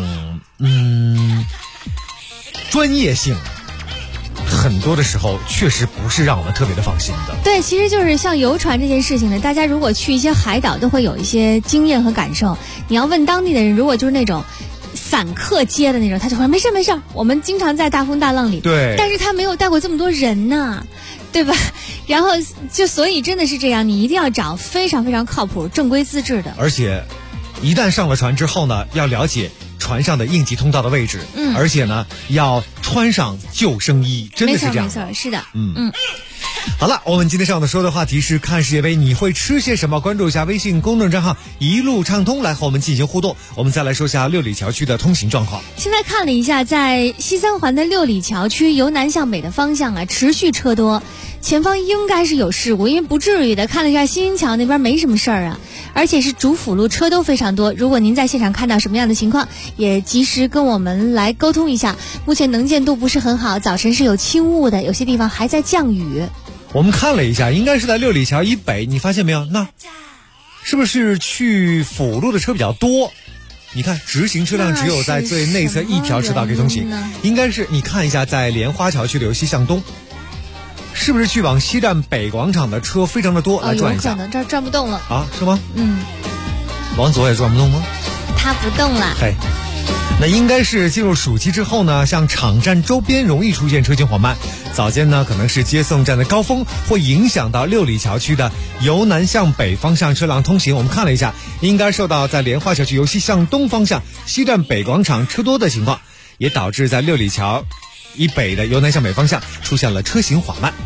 专业性，很多的时候确实不是让我们特别的放心的。 对，其实就是像游船这件事情呢，大家如果去一些海岛都会有一些经验和感受。你要问当地的人，如果就是那种散客接的那种，他就说没事没事，我们经常在大风大浪里。 对， 但是他没有带过这么多人呐，对吧？然后就所以真的是这样，你一定要找非常非常靠谱、正规资质的。 而且，一旦上了船之后呢，要了解船上的应急通道的位置，而且呢，要穿上救生衣，真的是这样。 没错，是的， 好了，我们今天上的说的话题是看世界杯你会吃些什么？关注一下微信公众账号一路畅通，来和我们进行互动。我们再来说一下六里桥区的通行状况。 现在看了一下，在西三环的六里桥区由南向北的方向啊，持续车多，前方应该是有事故，因为不至于的。看了一下新桥那边没什么事儿啊，而且是主辅路车都非常多。如果您在现场看到什么样的情况，也及时跟我们来沟通一下。目前能见度不是很好，早晨是有轻雾的，有些地方还在降雨。 我们看了一下，应该是在六里桥以北，你发现没有？那是不是去辅路的车比较多？你看直行车辆只有在最内侧一条车道可以通行，应该是你看一下，在莲花桥区的由西向东，是不是去往西站北广场的车非常的多？来转一下， 有可能这儿转不动了啊？是吗？往左也转不动吗？ 它不动了。 嘿。那应该是进入暑期之后呢，像场站周边容易出现车行缓慢，早间呢可能是接送站的高峰，会影响到六里桥区的由南向北方向车辆通行。我们看了一下，应该受到在莲花桥区由西向东方向西站北广场车多的情况，也导致在六里桥以北的由南向北方向出现了车行缓慢。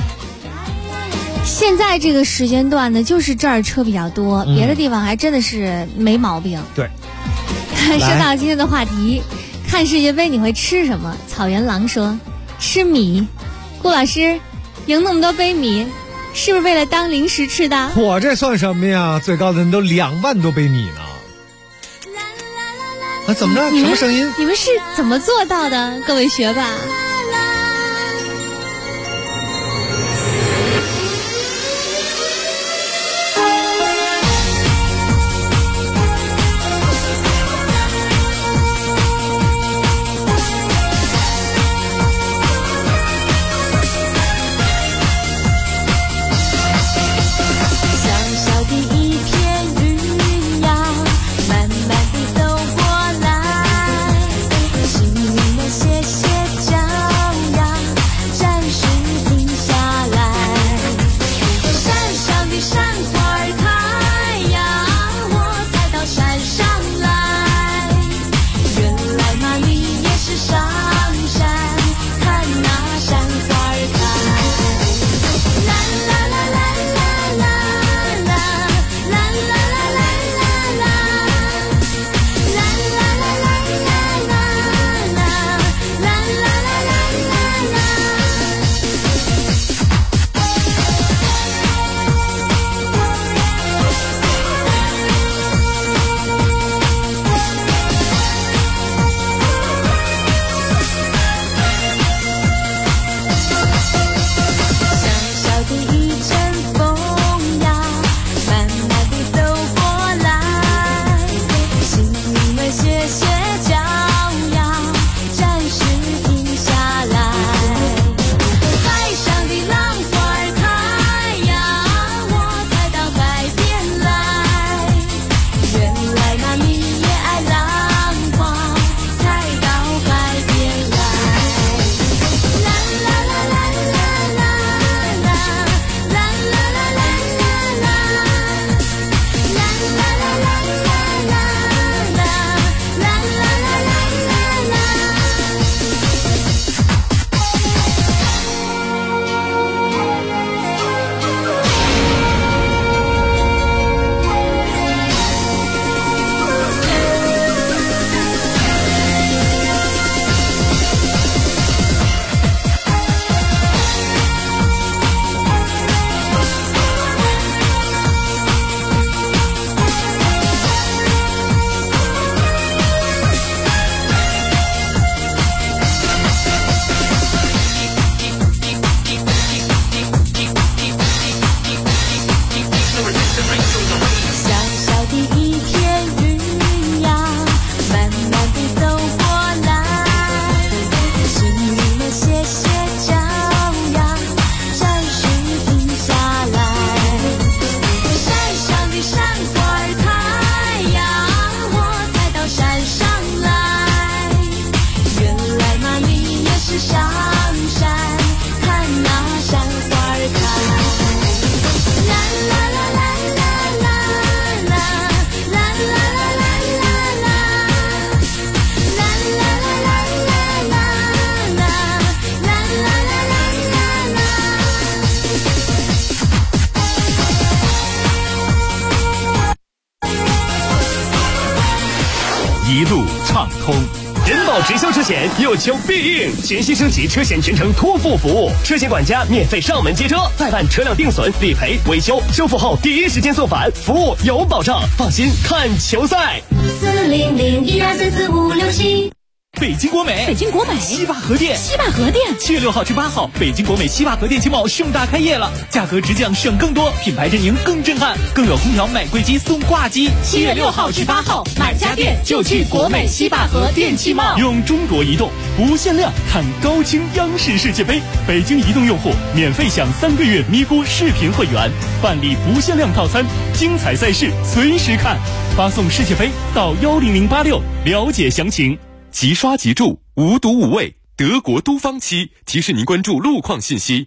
现在这个时间段呢，就是这儿车比较多，别的地方还真的是没毛病。 对。 说到今天的话题，看世界杯你会吃什么？草原狼说吃米。顾老师赢那么多杯米，是不是为了当零食吃的？ 我这算什么呀？最高的人都2万多杯米呢。啊，怎么着？什么声音？ 你们是怎么做到的，各位学霸？ 谢谢家。 路畅通。人保直销车险有求必应，全新升级车险全程托付服务，车险管家免费上门接车，代办车辆定损、理赔、维修，收付后第一时间送返，服务有保障，放心看球赛。 40012344567。 北京国美，西坝河店7月6号至8号，北京国美西坝河店旗舰盛大开业了，价格直降省更多，品牌阵营更震撼，更有空调买贵机送挂机。 7月6号至8号，买家电就去国美西坝河电气贸。 用中国移动不限量看高清央视世界杯，北京移动用户免费享3个月咪咕视频会员，办理不限量套餐，精彩赛事随时看，发送世界杯到10086了解详情。 即刷即住，无毒无味，德国都方漆提示您关注路况信息。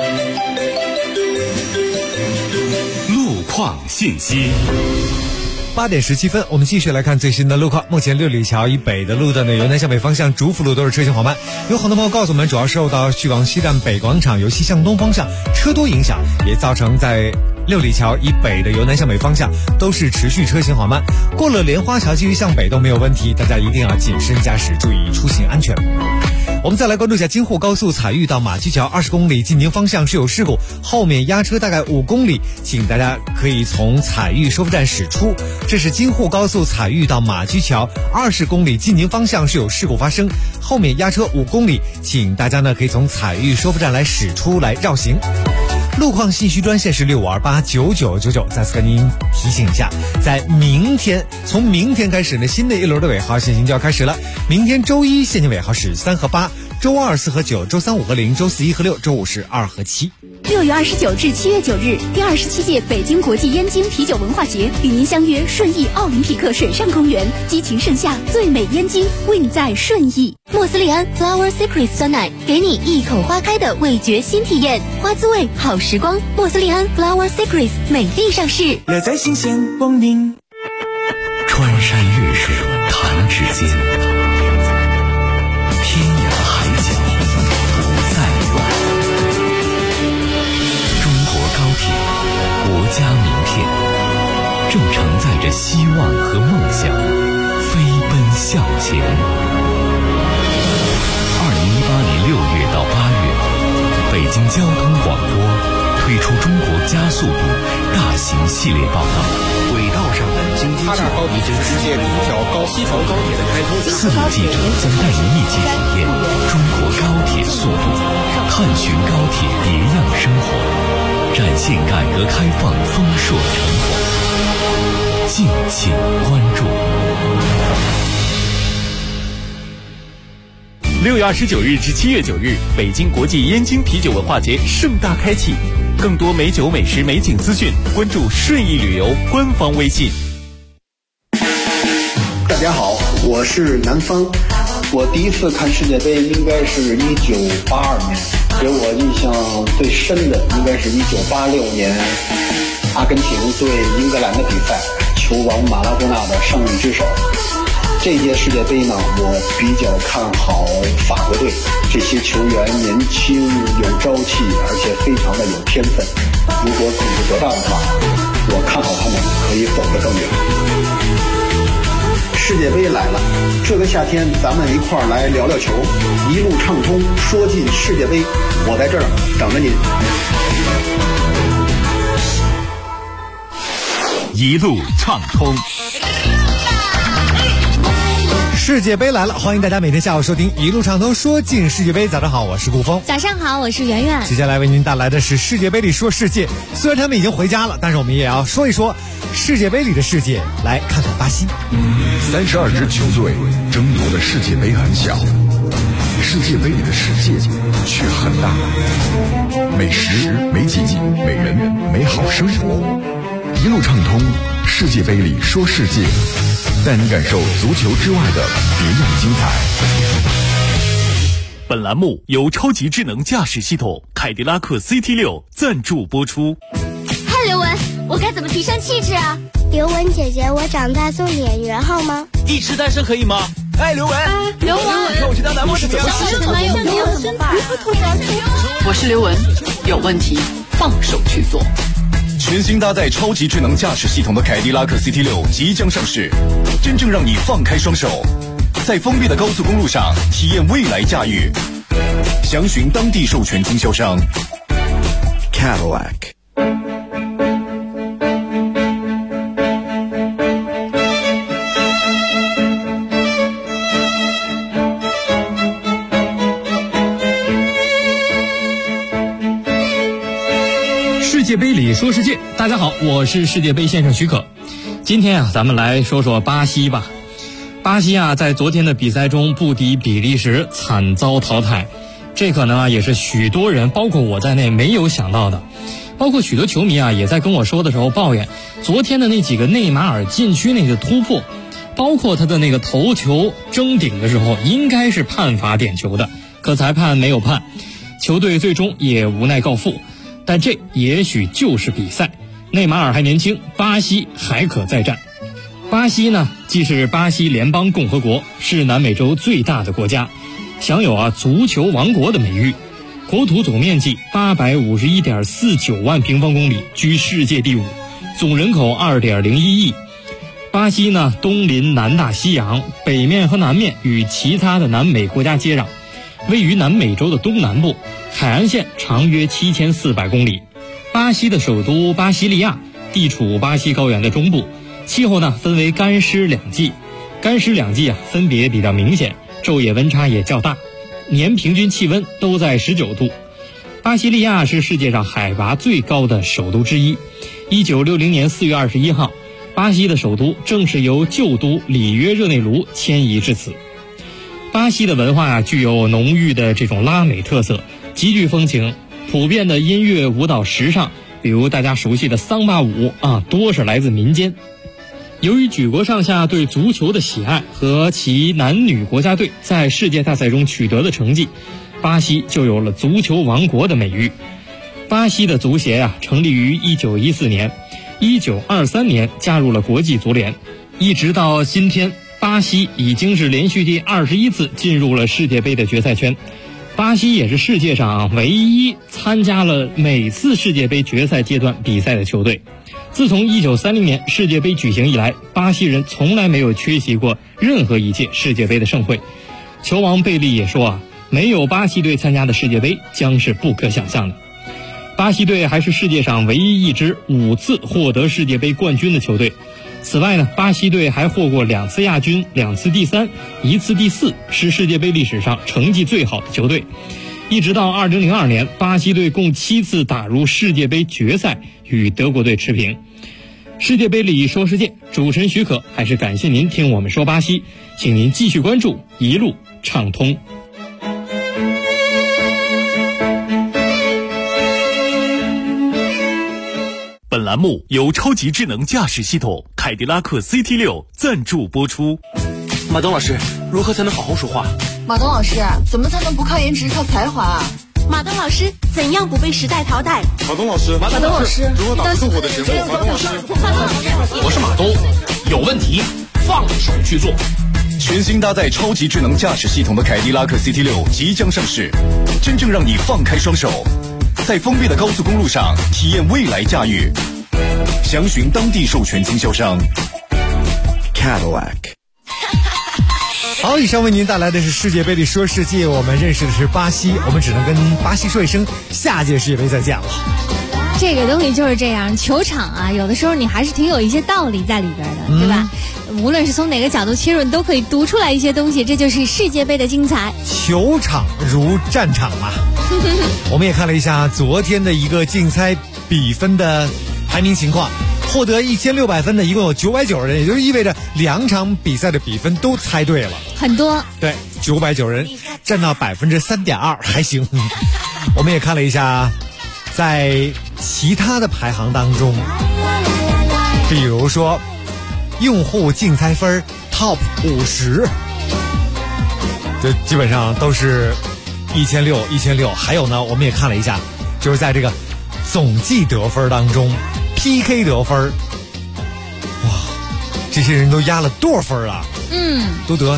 路况信息。 8点17分，我们继续来看最新的路况。目前六里桥以北的路段呢，由南向北方向主辅路都是车行缓慢。有很多朋友告诉我们，主要受到去往西站北广场由西向东方向车多影响，也造成在六里桥以北的由南向北方向都是持续车行缓慢。过了莲花桥继续向北都没有问题，大家一定要谨慎驾驶，注意出行安全。我们再来关注一下京沪高速采玉到马驹桥20公里进宁方向是有事故，后面压车大概5公里，请大家可以从采玉收费站驶出。这是京沪高速采玉到马驹桥20公里进宁方向是有事故发生，后面压车5公里，请大家呢可以从采玉收费站来驶出来绕行。路况信息专线是65289999，再次跟您提醒一下，在从明天开始呢，新的一轮的尾号限行就要开始了。明天周一限行尾号是3和8，周2、4和9，周3、5和0，周4、1和6，周5是2和7。 6月29至7月9日，第27届北京国际燕京啤酒文化节与您相约顺义奥林匹克水上公园，激情盛夏，最美燕京，为你在顺义。莫斯利安 Flower Secret 酸奶，给你一口花开的味觉新体验，花滋味好时光。莫斯利安 Flower Secret 美丽上市， 乐在新鲜光临。 穿山越水弹指间，天涯海角不再远。中国高铁，国家名片，正承载着希望和梦想，飞奔向前。2018年6月到8月，北京交通广播推出中国加速度大型系列报道，轨道上的京津冀已经世界第一条西条高铁的开通。4路记者将带您一起体验中国高铁速度，探寻高铁别样生活，展现改革开放丰硕成果。敬请关注。 6月29日至7月9日，北京国际燕京啤酒文化节盛大开启。更多美酒、美食、美景资讯，关注顺义旅游官方微信。 大家好，我是南方。我第一次看世界杯应该是1982年，给我印象最深的应该是1986年阿根廷对英格兰的比赛，球王马拉多纳的胜利之手。这届世界杯呢，我比较看好法国队，这些球员年轻有朝气，而且非常的有天分。如果组织得当的话，我看好他们可以走得更远。世界杯来了，这个夏天咱们一块儿来聊聊球，一路畅通，说进世界杯，我在这儿等着您。 一路畅通。 世界杯来了，欢迎大家每天下午收听一路畅通说进世界杯。早上好，我是顾峰。 早上好，我是圆圆。 接下来为您带来的是世界杯里说世界。虽然他们已经回家了，但是我们也要说一说世界杯里的世界。来看看巴西 ，32支球队争夺的世界杯很小，世界杯里的世界却很大。美食、美景、美人、美好生活，一路畅通世界杯里说世界，带你感受足球之外的别样精彩。 本栏目由超级智能驾驶系统凯迪拉克 CT6 赞助播出。 嗨，刘雯，我该怎么提升气质啊？ 刘雯姐姐，我长大做演员好吗？ 一直单身可以吗？哎，刘雯， 刘雯， 看我去当男模怎么样？ 我是刘雯，有问题放手去做。 全新搭载超级智能驾驶系统的凯迪拉克 CT6 即将上市，真正让你放开双手，在封闭的高速公路上体验未来驾驭。详询当地授权经销商 Cadillac。 世界杯里说世界，大家好，我是世界杯先生许可。今天啊，咱们来说说巴西吧。巴西啊，在昨天的比赛中不敌比利时，惨遭淘汰。这可能啊，也是许多人，包括我在内没有想到的。包括许多球迷啊，也在跟我说的时候抱怨，昨天的那几个内马尔禁区那个突破，包括他的那个头球争顶的时候，应该是判罚点球的，可裁判没有判，球队最终也无奈告负。但这也许就是比赛，内马尔还年轻，巴西还可再战。巴西呢，既是巴西联邦共和国，是南美洲最大的国家，享有足球王国的美誉。国土总面积851.49万平方公里，居世界第5，总人口2.01亿。巴西呢，东临南大西洋，北面和南面与其他的南美国家接壤，位于南美洲的东南部，海岸线长约7400公里。巴西的首都巴西利亚地处巴西高原的中部，气候呢分为干湿两季，干湿两季分别比较明显，昼夜温差也较大，年平均气温都在19度。巴西利亚是世界上海拔最高的首都之一。1960年4月21号，巴西的首都正是由旧都里约热内卢迁移至此。巴西的文化具有浓郁的这种拉美特色，极具风情，普遍的音乐舞蹈时尚，比如大家熟悉的桑巴舞多是来自民间。由于举国上下对足球的喜爱和其男女国家队在世界大赛中取得的成绩，巴西就有了足球王国的美誉。巴西的足协成立于1914年，1923年加入了国际足联，一直到今天，巴西已经是连续第21次进入了世界杯的决赛圈。巴西也是世界上唯一参加了每次世界杯决赛阶段比赛的球队。自从1930年世界杯举行以来，巴西人从来没有缺席过任何一届世界杯的盛会。球王贝利也说没有巴西队参加的世界杯将是不可想象的。巴西队还是世界上唯一一支5次获得世界杯冠军的球队。此外呢，巴西队还获过2次亚军、2次第3、1次第4，是世界杯历史上成绩最好的球队。一直到2002年，巴西队共7次打入世界杯决赛，与德国队持平。世界杯里说世界，主持人许可，还是感谢您听我们说巴西，请您继续关注一路畅通。 本栏目由超级智能驾驶系统凯迪拉克 CT6 赞助播出。 马东老师，如何才能好好说话？ 马东老师，怎么才能不靠颜值靠才华啊？ 马东老师，怎样不被时代淘汰？ 马东老师， 马东老师， 如何打出我的节目？马东老师， 我是马东，有问题放手去做。 全新搭载超级智能驾驶系统的凯迪拉克 CT6 即将上市，真正让你放开双手，在封闭的高速公路上体验未来驾驭。详询当地授权经销商 Cadillac。 好，以上为您带来的是世界杯里说世界，我们认识的是巴西，我们只能跟巴西说一声下届世界杯再见了。 这个东西就是这样，球场有的时候你还是挺有一些道理在里边的，对吧？无论是从哪个角度切入，你都可以读出来一些东西，这就是世界杯的精彩。 球场如战场嘛。我们也看了一下昨天的一个竞猜比分的排名情况，获得1600分的一共有990人，也就是意味着2场比赛的比分都猜对了， 很多。 对，990人占到3.2%，还行。我们也看了一下在其他的排行当中，比如说用户竞猜分 Top 50，这基本上都是1600。还有呢，我们也看了一下，就是在这个总计得分当中 PK 得分，哇，这些人都压了多少分啊？都得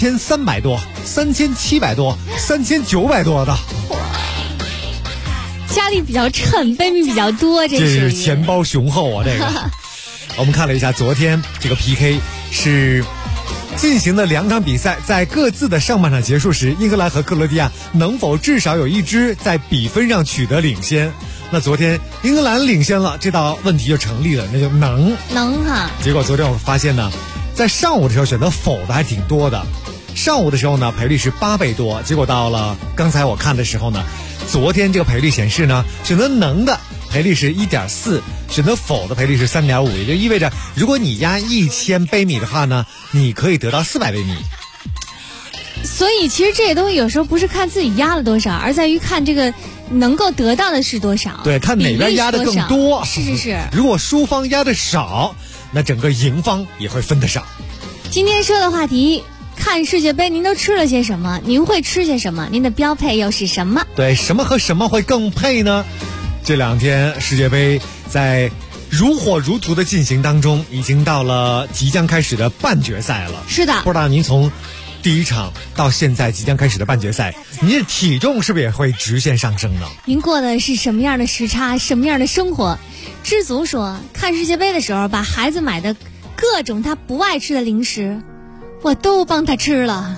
3300多、3700多、3900多的。 家里比较趁，杯米比较多， 这是钱包雄厚啊！这个，我们看了一下昨天这个 PK 是进行的2场比赛，在各自的上半场结束时，英格兰和克罗地亚能否至少有一支在比分上取得领先？那昨天英格兰领先了，这道问题就成立了，那就能哈。 结果昨天我发现呢，在上午的时候选择否的还挺多的。上午的时候呢，赔率是8倍多，结果到了刚才我看的时候呢，昨天这个赔率显示呢，选择能的赔率是 1.4， 选择否的赔率是 3.5， 也就意味着如果你压1000杯米的话呢，你可以得到400杯米。 所以其实这些东西有时候不是看自己压了多少，而在于看这个能够得到的是多少。 对，看哪边压的更多。 是。 如果输方压的少，那整个赢方也会分得少。 今天说的话题，看世界杯您都吃了些什么？您会吃些什么？您的标配又是什么？ 对，什么和什么会更配呢？这2天世界杯在如火如荼的进行当中，已经到了即将开始的半决赛了。 是的， 不知道您从第1场到现在即将开始的半决赛，您的体重是不是也会直线上升呢？ 您过的是什么样的时差，什么样的生活？知足说，看世界杯的时候，把孩子买的各种他不爱吃的零食，我都帮他吃了。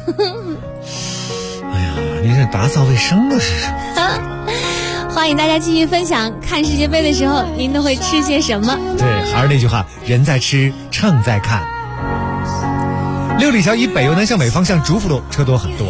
哎呀，您这打扫卫生的是什么？ 欢迎大家继续分享，看世界杯的时候您都会吃些什么？ 对，还是那句话，人在吃，秤在看。6里桥以北由南向北方向主辅路车多很多。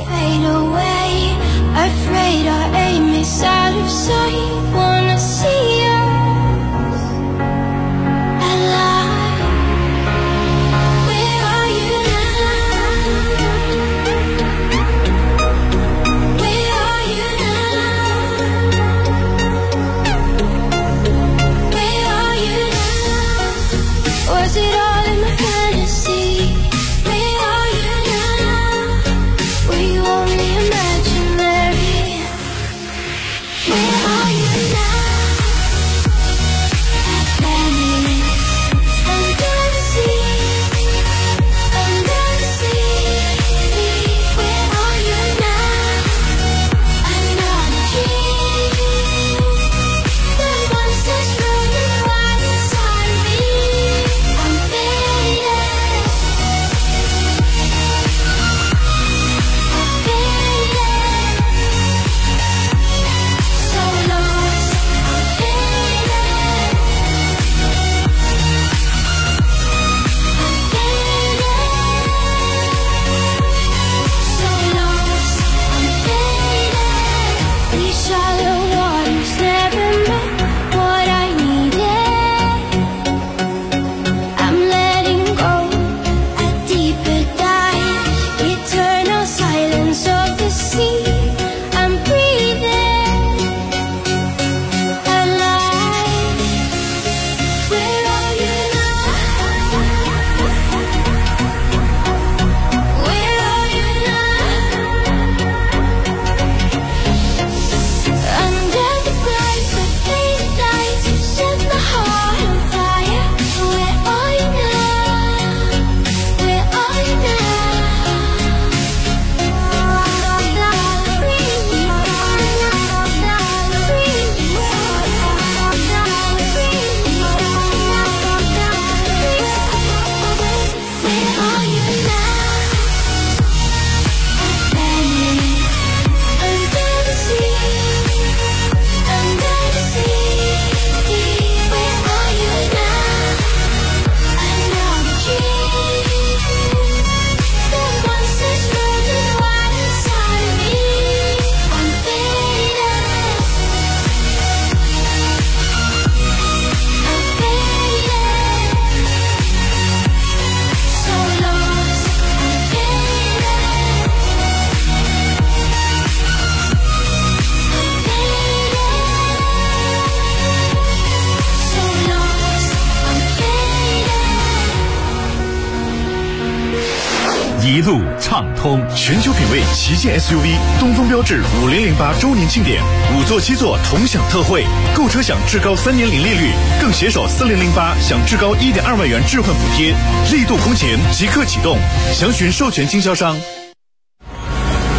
一路畅通，全球品味旗舰 SUV 东风标致5008周年庆典，5座7座同享特惠，购车享至高3年零利率，更携手4008享至高1.2万元置换补贴，力度空前即刻启动，详询授权经销商。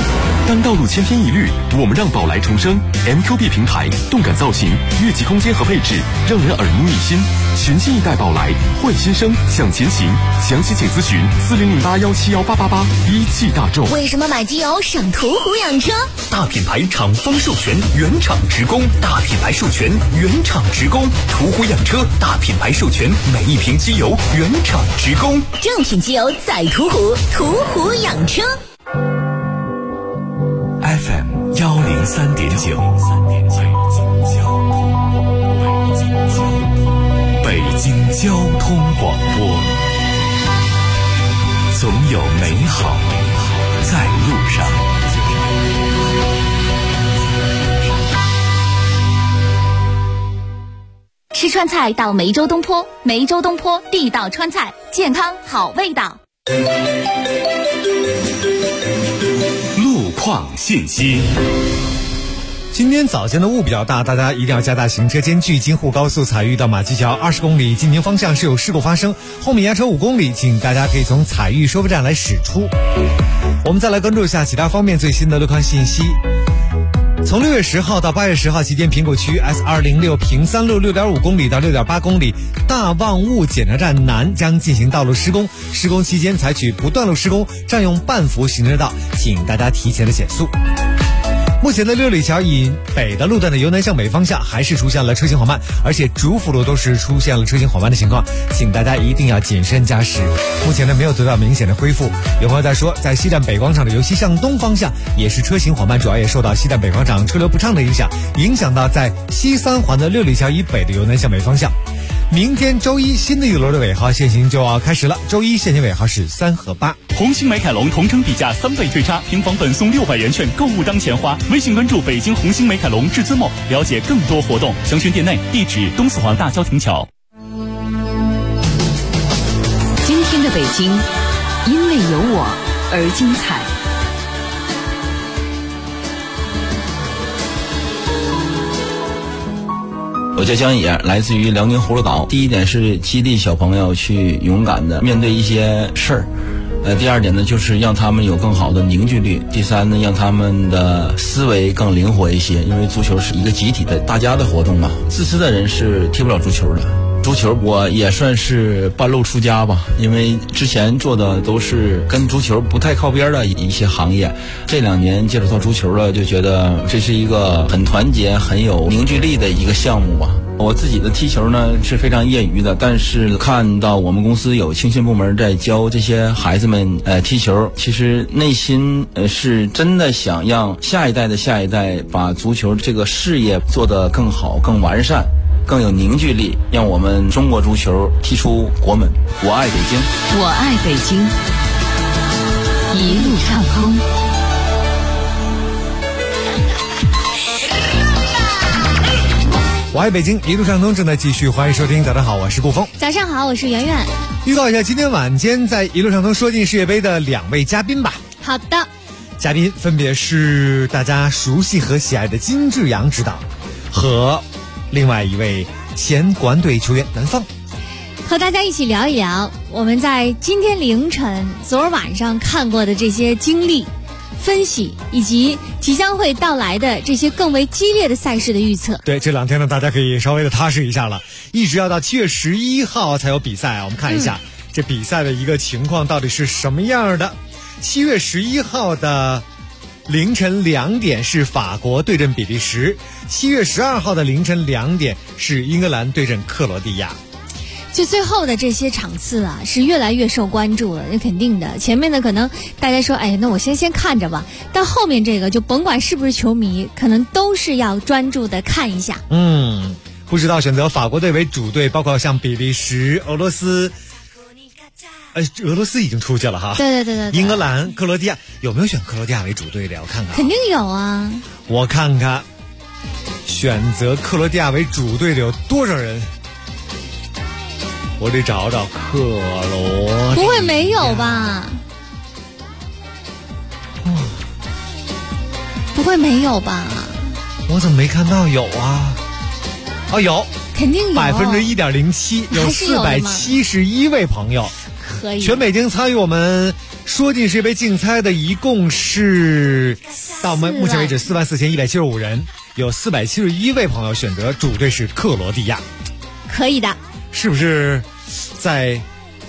当道路千篇一律，我们让宝来重生。MQB 平台，动感造型，越级空间和配置让人耳目一新。全新一代宝来，换新生，向前行。详细请咨询4008171888。大众为什么买机油省途虎养车？ 大品牌厂方授权，原厂直供；大品牌授权，原厂直供。途虎养车大品牌授权，每一瓶机油原厂直供。 正品机油在途虎，途虎养车。 FM 103.9，北京交通广播。总有美好在路上。 吃川菜到梅州东坡，梅州东坡地道川菜，健康好味道。 路况信息。 今天早间的雾比较大，大家一定要加大行车间距。京沪高速采玉到马驹桥20公里进宁方向是有事故发生，后面压车5公里，请大家可以从采玉收费站来驶出。我们再来关注一下其他方面最新的路况信息。从6月10号到8月10号期间，苹果区 S206 平三路6.5公里到6.8公里，大望雾检查站南将进行道路施工，施工期间采取不断路施工，占用半幅行车道，请大家提前的减速。目前的六里桥以北的路段的由南向北方向还是出现了车行缓慢，而且主辅路都是出现了车行缓慢的情况，请大家一定要谨慎驾驶。目前呢没有得到明显的恢复。有朋友在说，在西站北广场的由西向东方向也是车行缓慢，主要也受到西站北广场车流不畅的影响到在西三环的六里桥以北的由南向北方向。明天周一新的一轮的尾号限行就要开始了，周一限行尾号是3和8。 红星美凯龙同城底价3倍追加，平房本送600元券，购物当钱花。微信关注北京红星美凯龙至尊某，了解更多活动。详询店内，地址东四环大郊亭桥。 今天的北京，因为有我而精彩。 我叫江野，来自于辽宁葫芦岛。第一点是激励小朋友去勇敢的面对一些事儿，第二点呢就是让他们有更好的凝聚力，第三呢让他们的思维更灵活一些，因为足球是一个集体的大家的活动嘛，自私的人是踢不了足球的。足球我也算是半路出家吧，因为之前做的都是跟足球不太靠边的一些行业，这2年接触到足球了，就觉得这是一个很团结很有凝聚力的一个项目吧。我自己的踢球呢是非常业余的，但是看到我们公司有青训部门在教这些孩子们踢球，其实内心是真的想让下一代把足球这个事业做得更好更完善更有凝聚力，让我们中国足球踢出国门。我爱北京， 我爱北京，一路畅通。 我爱北京，一路畅通正在继续，欢迎收听。早上好，我是顾峰。 早上好，我是圆圆。 预告一下今天晚间在一路畅通说进世界杯的2位嘉宾吧。 好的， 嘉宾分别是大家熟悉和喜爱的金志扬指导和另外一位前国安队球员南方， 和大家一起聊一聊我们在今天凌晨、昨儿晚上看过的这些经历、分析，以及即将会到来的这些更为激烈的赛事的预测。 对，这2天呢，大家可以稍微的踏实一下了，一直要到7月11号才有比赛啊。我们看一下这比赛的一个情况到底是什么样的。7月11号的凌晨2点是法国对阵比利时，7月12号的凌晨2点是英格兰对阵克罗地亚。 就最后的这些场次啊，是越来越受关注了，那肯定的。前面呢，可能大家说，哎，那我先看着吧。但后面这个，就甭管是不是球迷，可能都是要专注的看一下。 不知道选择法国队为主队，包括像比利时、俄罗斯已经出去了哈。 对， 英格兰、克罗地亚，有没有选克罗地亚为主队的？我看看。 肯定有啊。 我看看，选择克罗地亚为主队的有多少人？我得找找克罗。 不会没有吧？不会没有吧？ 我怎么没看到有啊？哦，有， 肯定有 ，1.07%，有471位朋友。 可以。 全北京参与我们说进世界杯竞猜的一共是到目前为止44175人，有471位朋友选择主队是克罗地亚。 可以的， 是不是在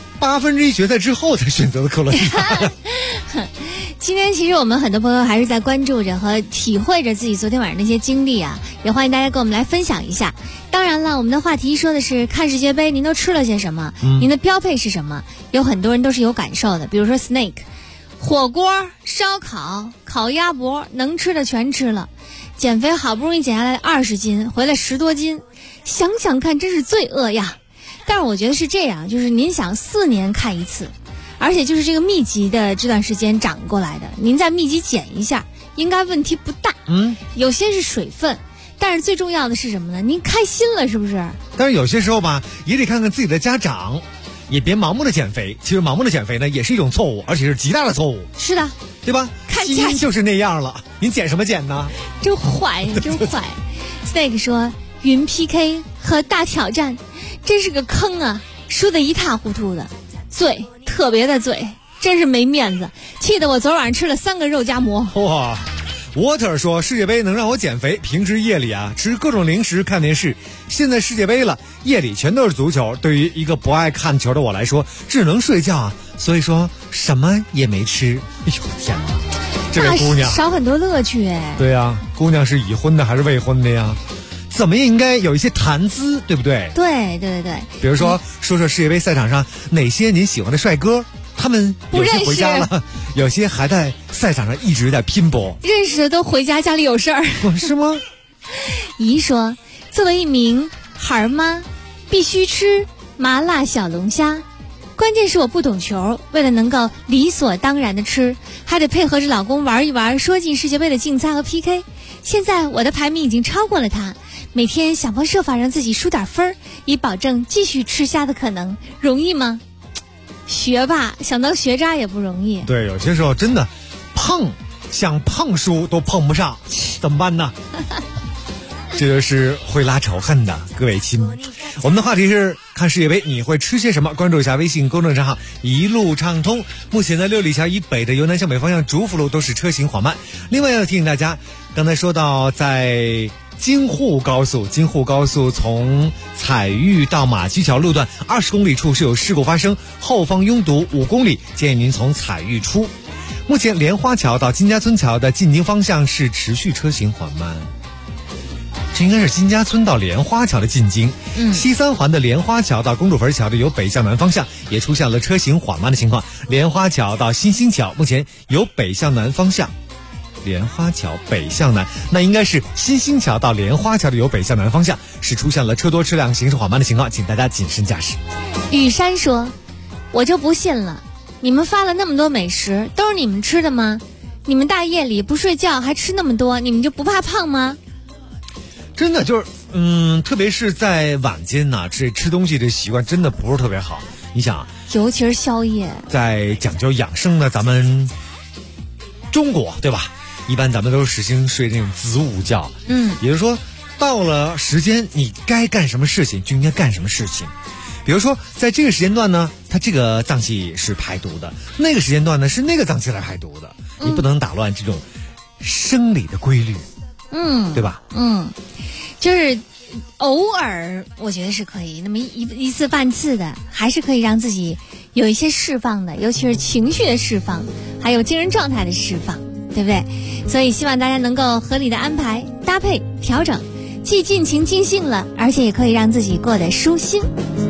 1/8决赛之后才选择的克罗地亚？ 今天其实我们很多朋友还是在关注着和体会着自己昨天晚上那些经历啊，也欢迎大家跟我们来分享一下。当然了，我们的话题说的是看世界杯您都吃了些什么，您的标配是什么？有很多人都是有感受的，比如说 snake 火锅、烧烤、烤鸭脖，能吃的全吃了。减肥好不容易减下来20斤，回来10多斤，想想看真是罪恶呀。但是我觉得是这样，就是您想4年看一次，而且就是这个密集的这段时间长过来的，您再密集减一下应该问题不大。有些是水分，但是最重要的是什么呢？您开心了是不是？ 但是有些时候吧，也得看看自己的家长，也别盲目的减肥。其实盲目的减肥呢，也是一种错误，而且是极大的错误。 是的， 对吧？基因就是那样了，您减什么减呢？ 真坏，真坏。Snake 说云 PK 和大挑战真是个坑啊，输得一塌糊涂的，醉，特别的醉，真是没面子，气得我昨晚上吃了3个肉夹馍。 哇，Water 说世界杯能让我减肥，平时夜里啊吃各种零食看电视，现在世界杯了，夜里全都是足球，对于一个不爱看球的我来说，只能睡觉啊，所以说什么也没吃。哎呦天哪，这位姑娘少很多乐趣哎。 对呀，姑娘是已婚的还是未婚的呀？怎么也应该有一些谈资，对不对？ 对对对。 比如说说说世界杯赛场上哪些您喜欢的帅哥，他们有些回家了，有些还在赛场上一直在拼搏。 认识的都回家，家里有事儿。 是吗？ 姨说，作为一名孩妈，必须吃麻辣小龙虾。关键是我不懂球，为了能够理所当然的吃，还得配合着老公玩一玩说进世界杯的竞猜和 PK。现在我的排名已经超过了他，每天想方设法让自己输点分，以保证继续吃虾的可能。容易吗？学霸想当学渣也不容易。 对，有些时候真的想碰书都碰不上，怎么办呢？这就是会拉仇恨的，各位亲。我们的话题是看世界杯你会吃些什么？关注一下微信公众账号一路畅通。目前呢，6里桥以北的由南向北方向主辅路都是车行缓慢。另外要提醒大家，刚才说到在京沪高速从彩玉到马驹桥路段20公里处是有事故发生，后方拥堵5公里，建议您从彩玉出。目前莲花桥到金家村桥的进京方向是持续车行缓慢。这应该是金家村到莲花桥的进京。西三环的莲花桥到公主坟桥的由北向南方向也出现了车行缓慢的情况。莲花桥到新兴桥目前由北向南方向，莲花桥北向南，那应该是新兴桥到莲花桥的由北向南方向是出现了车多车辆行驶缓慢的情况，请大家谨慎驾驶。 雨山说，我就不信了，你们发了那么多美食都是你们吃的吗？你们大夜里不睡觉还吃那么多，你们就不怕胖吗？ 真的就是特别是在晚间呢，吃东西的习惯真的不是特别好。你想， 尤其是宵夜， 在讲究养生的咱们中国，对吧？一般咱们都实行睡那种子午觉，也就是说到了时间你该干什么事情就应该干什么事情。比如说在这个时间段呢，它这个脏器是排毒的，那个时间段呢是那个脏器来排毒的，你不能打乱这种生理的规律，对吧？ 就是偶尔我觉得是可以，那么一次半次的还是可以让自己有一些释放的，尤其是情绪的释放，还有精神状态的释放，对不对？所以希望大家能够合理的安排搭配调整，既尽情尽兴了，而且也可以让自己过得舒心。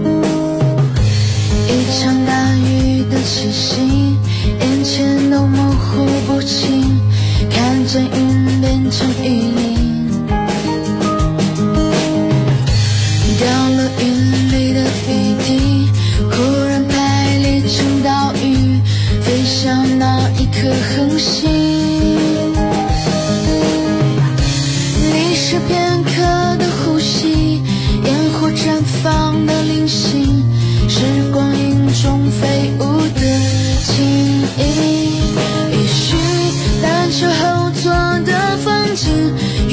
一场大雨的气息，眼前都模糊不清，看见云变成雨淋，掉了云里的雨滴，忽然排列成岛屿，飞向那一颗恒星。你是片刻的呼吸，烟火绽放的零星，是光影中飞舞的轻易。也许单车后座的风景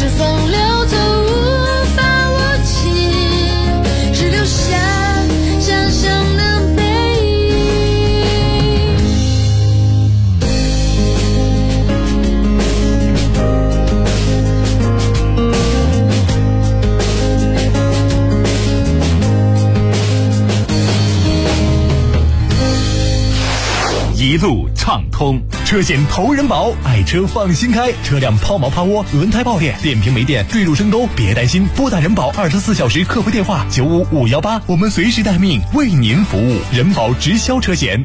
是风流都无法握紧，只留下想象的背一路畅通，车险投人保，爱车放心开，车辆抛锚趴窝、轮胎爆裂、电瓶没电、坠入深沟，别担心，拨打人保24小时客服电话95518，我们随时待命，为您服务。人保直销车险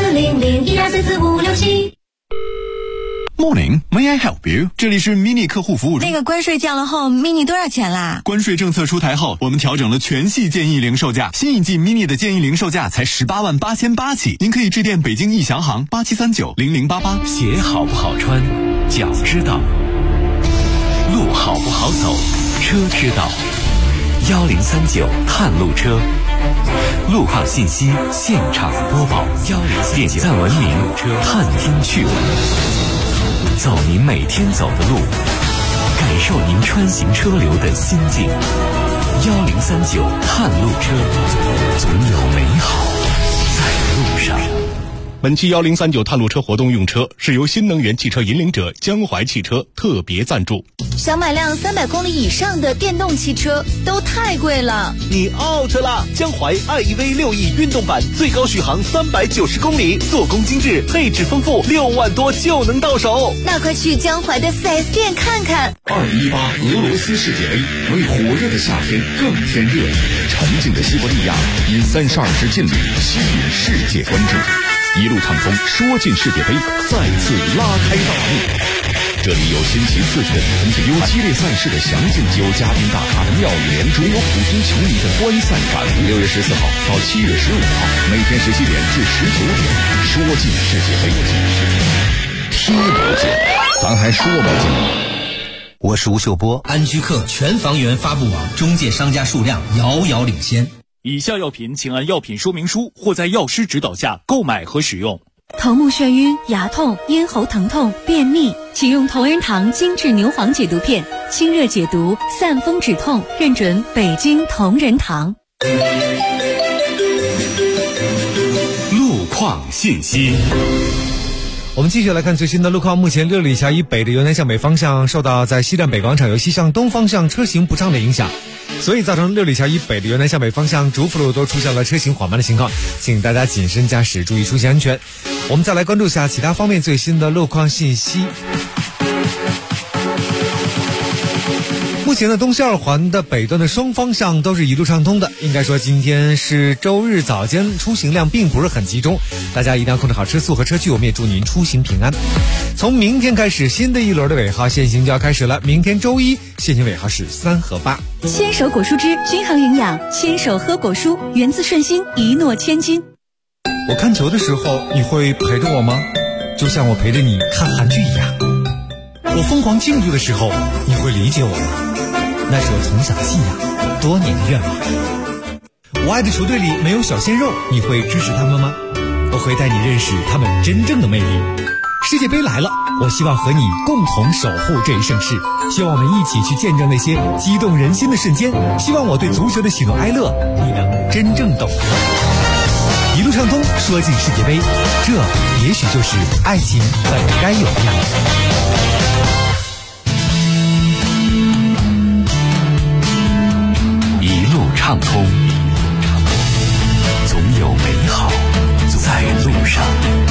40012444567。 Morning, may I help you？ 这里是 mini 客户服务中。 那个关税降了后 ，mini 多少钱啦？ 关税政策出台后，我们调整了全系建议零售价，新一季 mini 的建议零售价才188800起，您可以致电北京易翔行87390088。 鞋好不好穿，脚知道；路好不好走，车知道。1039探路车，路况信息现场播报。点赞文明，探听趣闻。走您每天走的路，感受您穿行车流的心境。1039探路车，总有美好在路上。 本期1039探路车活动用车是由新能源汽车引领者江淮汽车特别赞助。 想买辆300公里以上的电动汽车都太贵了， 你 out 了！江淮 iEV 6E 运动版最高续航390公里，做工精致，配置丰富，6万多就能到手。 那快去江淮的 4S 店看看。 2018俄罗斯世界杯为火热的夏天更添热，沉静的西伯利亚因32支劲旅吸引世界关注。一路畅通，说进世界杯再次拉开大幕。这里有新奇刺激的比分，有激烈赛事的详尽，有嘉宾大咖的妙语连珠，有普通球迷的观赛感悟。6月14号到7月15号，每天17点至19点，说进世界杯，踢不进，咱还说不进。 我是吴秀波，安居客全房源发布网中介商家数量遥遥领先。 以下药品请按药品说明书或在药师指导下购买和使用。 头目眩晕、牙痛、咽喉疼痛、便秘，请用同仁堂精致牛黄解毒片，清热解毒，散风止痛，认准北京同仁堂。 路况信息。 我们继续来看最新的路况。目前6里桥以北的由南向北方向受到在西站北广场由西向东方向车行不畅的影响，所以造成6里桥以北的由南向北方向主辅路都出现了车行缓慢的情况，请大家谨慎驾驶，注意出行安全。我们再来关注一下其他方面最新的路况信息。目前的东西二环的北段的双方向都是一路畅通的，应该说今天是周日早间，出行量并不是很集中，大家一定要控制好车速和车距，我们也祝您出行平安。从明天开始，新的一轮的尾号限行就要开始了，明天周一限行尾号是3和8。 牵手果蔬汁均衡营养，牵手喝果蔬，源自顺心，一诺千金。 我看球的时候，你会陪着我吗？就像我陪着你看韩剧一样。我疯狂庆祝的时候，你会理解我吗？那是我从小的信仰，多年的愿望。我爱的球队里没有小鲜肉，你会支持他们吗？我会带你认识他们真正的魅力。世界杯来了，我希望和你共同守护这一盛世，希望我们一起去见证那些激动人心的瞬间，希望我对足球的喜怒哀乐你能真正懂得。一路畅通，说进世界杯，这也许就是爱情本该有的样子。 畅通，总有美好在路上，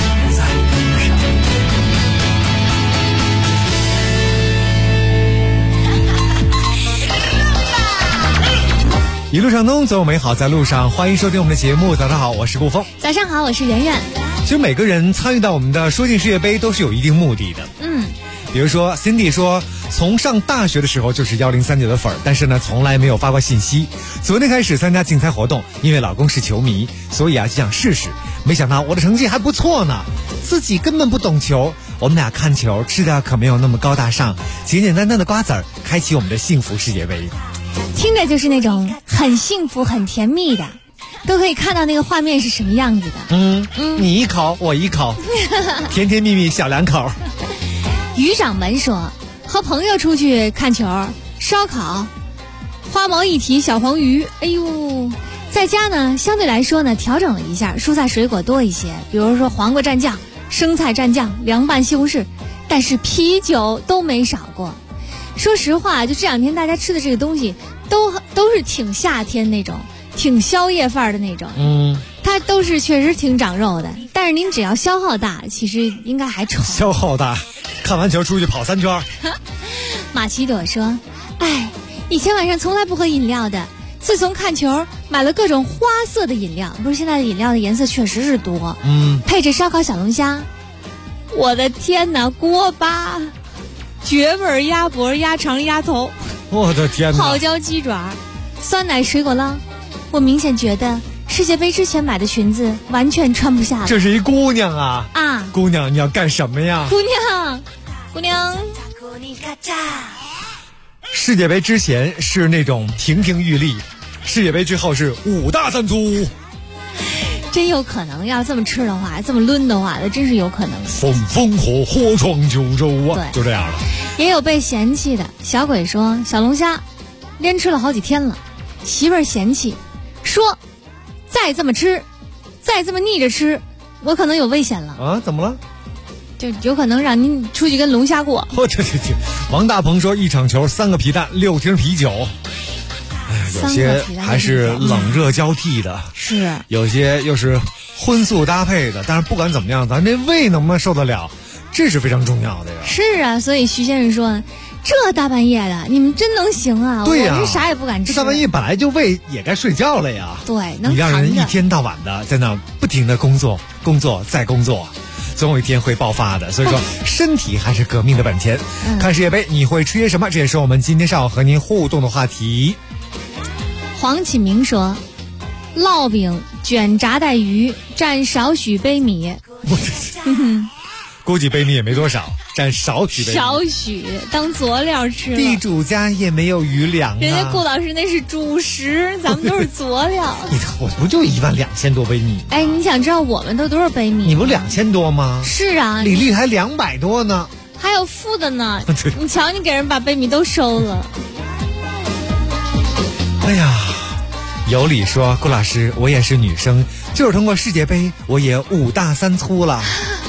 一路畅通，总有美好在路上。欢迎收听我们的节目，早上好，我是顾峰。 早上好，我是圆圆。 其实每个人参与到我们的说进世界杯都是有一定目的的。比如说 Cindy 说，从上大学的时候就是1039的粉，但是呢从来没有发过信息。昨天开始参加竞猜活动，因为老公是球迷，所以就想试试。没想到我的成绩还不错呢，自己根本不懂球。我们俩看球吃的可没有那么高大上，简简单单的瓜子儿，开启我们的幸福世界杯。 听着就是那种很幸福很甜蜜的，都可以看到那个画面是什么样子的。 你一口我一口，甜甜蜜蜜小两口。 于掌门说， 和朋友出去看球、烧烤、花毛一体小黄鱼。哎呦，在家呢，相对来说呢，调整了一下，蔬菜水果多一些，比如说黄瓜蘸酱、生菜蘸酱、凉拌西红柿，但是啤酒都没少过。说实话，就这两天大家吃的这个东西，都是挺夏天那种，挺宵夜范儿的那种。它都是确实挺长肉的，但是您只要消耗大，其实应该还成。 消耗大，看完球出去跑3圈。 马奇朵说：“哎，以前晚上从来不喝饮料的，自从看球买了各种花色的饮料，不是现在的饮料的颜色确实是多。配着烧烤小龙虾，我的天哪，锅巴、绝味鸭脖、鸭肠、鸭头， 我的天哪， 泡椒鸡爪、酸奶水果捞，我明显觉得。”世界杯之前买的裙子完全穿不下了。 这是一姑娘啊！姑娘，你要干什么呀？ 姑娘。 世界杯之前是那种亭亭玉立，世界杯之后是5大3粗。 真有可能，要这么吃的话，这么抡的话，那真是有可能。 风火火闯九州啊！就这样了。 也有被嫌弃的小鬼说，小龙虾连吃了好几天了，媳妇儿嫌弃说。再这么吃，再这么逆着吃，我可能有危险了啊！怎么了？ 就有可能让您出去跟龙虾过。 对。王大鹏说，1场球3个皮蛋6瓶啤酒。哎呀，有些还是冷热交替的， 是有些又是荤素搭配的。但是不管怎么样，咱这胃能不能受得了，这是非常重要的呀。 是啊，所以徐先生说。这大半夜的，你们真能行啊！ 对呀， 我是啥也不敢吃。 这大半夜本来就胃也该睡觉了呀。 对， 你让人一天到晚的在那不停的工作再工作，总有一天会爆发的。所以说，身体还是革命的本钱。看世界杯，你会吃些什么？这也是我们今天上午和您互动的话题。 黄启明说：“烙饼卷炸带鱼，蘸少许杯米。” 估计杯米也没多少，蘸少许杯米。 少许当佐料吃。 地主家也没有余粮啊。 人家顾老师那是主食，咱们都是佐料。 我不就12000多杯米？ 哎，你想知道我们都多少杯米？ 你不2000多吗？ 是啊， 李丽还200多呢。 还有负的呢。你瞧，你给人把杯米都收了。 哎呀，有理说，顾老师，我也是女生，就是通过世界杯，我也5大3粗了。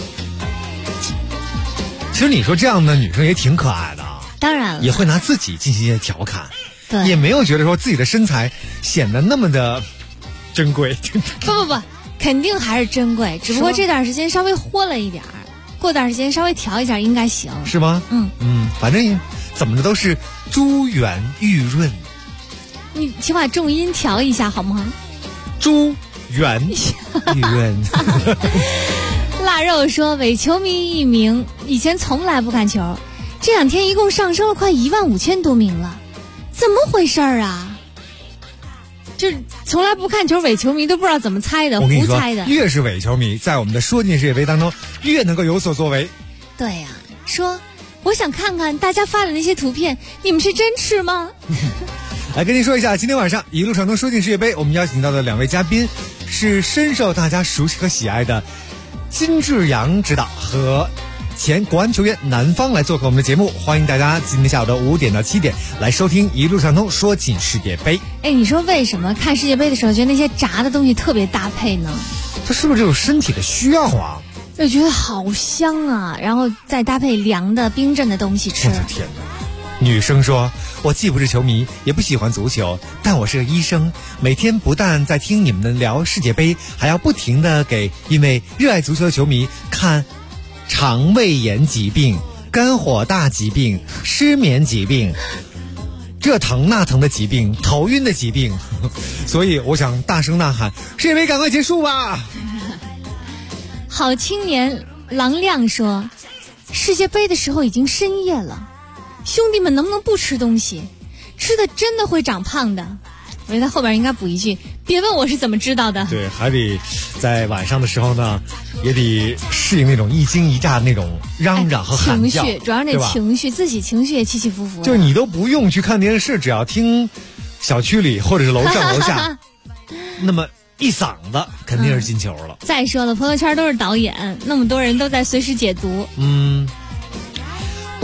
其实你说这样的女生也挺可爱的啊， 当然了， 也会拿自己进行一些调侃， 对， 也没有觉得说自己的身材显得那么的珍贵。 不，肯定还是珍贵，只不过这段时间稍微豁了一点儿，过段时间稍微调一下应该行， 是吗？反正怎么的都是珠圆玉润。 你起码重音调一下好吗？ 珠圆玉润。 腊肉说，伪球迷一名，以前从来不看球，这2天一共上升了快15000多名了，怎么回事啊？就是从来不看球，伪球迷都不知道怎么猜的，胡猜的。 越是伪球迷，在我们的说进世界杯当中，越能够有所作为。 对呀，说我想看看大家发的那些图片，你们是真吃吗？ 来跟您说一下，今天晚上一路畅通说进世界杯，我们邀请到的2位嘉宾是深受大家熟悉和喜爱的金志扬指导和前国安球员南方来做客我们的节目，欢迎大家今天下午的5点到7点来收听一路畅通说进世界杯。 哎，你说为什么看世界杯的时候觉得那些炸的东西特别搭配呢？ 它是不是这种身体的需要啊？ 就觉得好香啊，然后再搭配凉的冰镇的东西吃。 我的天哪！女生说，我既不是球迷，也不喜欢足球，但我是个医生，每天不但在听你们聊世界杯，还要不停地给因为热爱足球的球迷看肠胃炎疾病、肝火大疾病、失眠疾病，这疼那疼的疾病，头晕的疾病，所以我想大声呐喊，世界杯赶快结束吧。 好青年郎亮说，世界杯的时候已经深夜了，兄弟们能不能不吃东西？吃的真的会长胖的。我觉得他后边应该补一句，别问我是怎么知道的。 对，还得在晚上的时候呢，也得适应那种一惊一乍的那种嚷嚷和喊叫， 情绪主要是那情绪，自己情绪也起起伏伏。 就是你都不用去看电视，只要听小区里或者是楼上楼下，那么一嗓子肯定是进球了。 再说了，朋友圈都是导演，那么多人都在随时解读。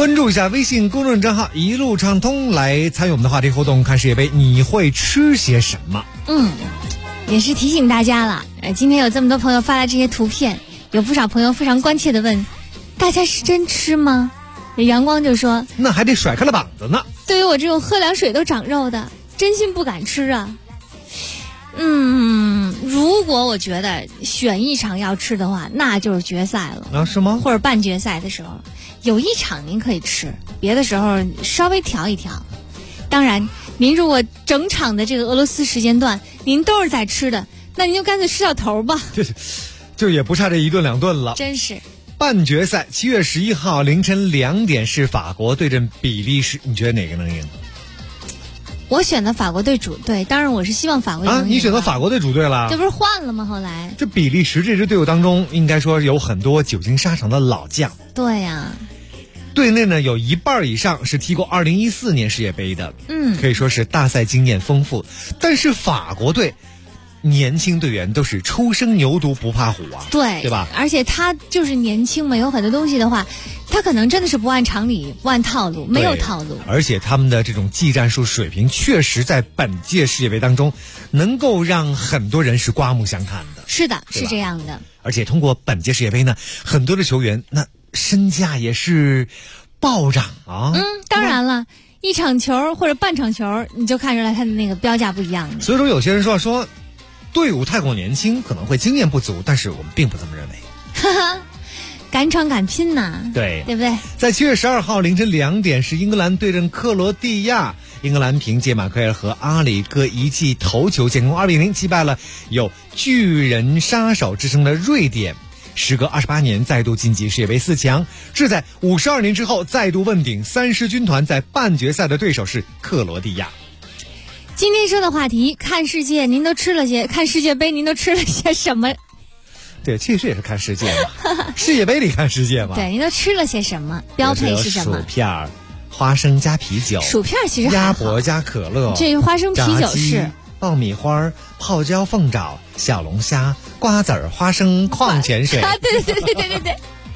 关注一下微信公众账号一路畅通，来参与我们的话题互动，看世界杯你会吃些什么？ 也是提醒大家了，今天有这么多朋友发来这些图片，有不少朋友非常关切的问，大家是真吃吗？阳光就说， 那还得甩开了膀子呢。 对于我这种喝凉水都长肉的，真心不敢吃啊。如果我觉得选一场要吃的话，那就是决赛了啊？是吗？ 或者半决赛的时候，有一场您可以吃，别的时候稍微调一调。当然，您如果整场的这个俄罗斯时间段您都是在吃的，那您就干脆吃到头吧。 就也不差这一顿两顿了。 真是。 半决赛7月11号凌晨2点是法国对阵比利时，你觉得哪个能赢？ 我选的法国队主队，当然我是希望法国队能赢。 你选择法国队主队了？ 这不是换了吗？后来这比利时这支队伍当中，应该说有很多久经沙场的老将。 对呀。 队内呢有一半以上是踢过2014年世界杯的，可以说是大赛经验丰富。但是法国队年轻队员都是初生牛犊不怕虎啊，对吧？ 而且他就是年轻嘛，有很多东西的话，他可能真的是不按常理、不按套路，没有套路。 而且他们的这种技战术水平，确实在本届世界杯当中，能够让很多人是刮目相看的。 是的，是这样的。 而且通过本届世界杯呢，很多的球员那身价也是暴涨啊。 当然了，一场球或者半场球，你就看出来他的那个标价不一样的。 所以说，有些人说队伍太过年轻，可能会经验不足，但是我们并不这么认为。 哈哈，敢闯敢拼呐， 对不对？ 在7月12号凌晨2点是英格兰对阵克罗地亚，英格兰凭借马奎尔和阿里各一记头球建功2-0击败了有巨人杀手之称的瑞典，时隔28年再度晋级世界杯4强，志在52年之后再度问鼎三狮军团，在半决赛的对手是克罗地亚。 今天说的话题，看世界您都吃了些，看世界杯您都吃了些什么？ 对，其实也是看世界嘛，世界杯里看世界嘛。 对，您都吃了些什么？标配是什么？ 薯片、花生加啤酒。 薯片其实鸭脖加可乐。 这花生啤酒是。 爆米花、泡椒凤爪、小龙虾、瓜子儿、花生矿泉水。 对。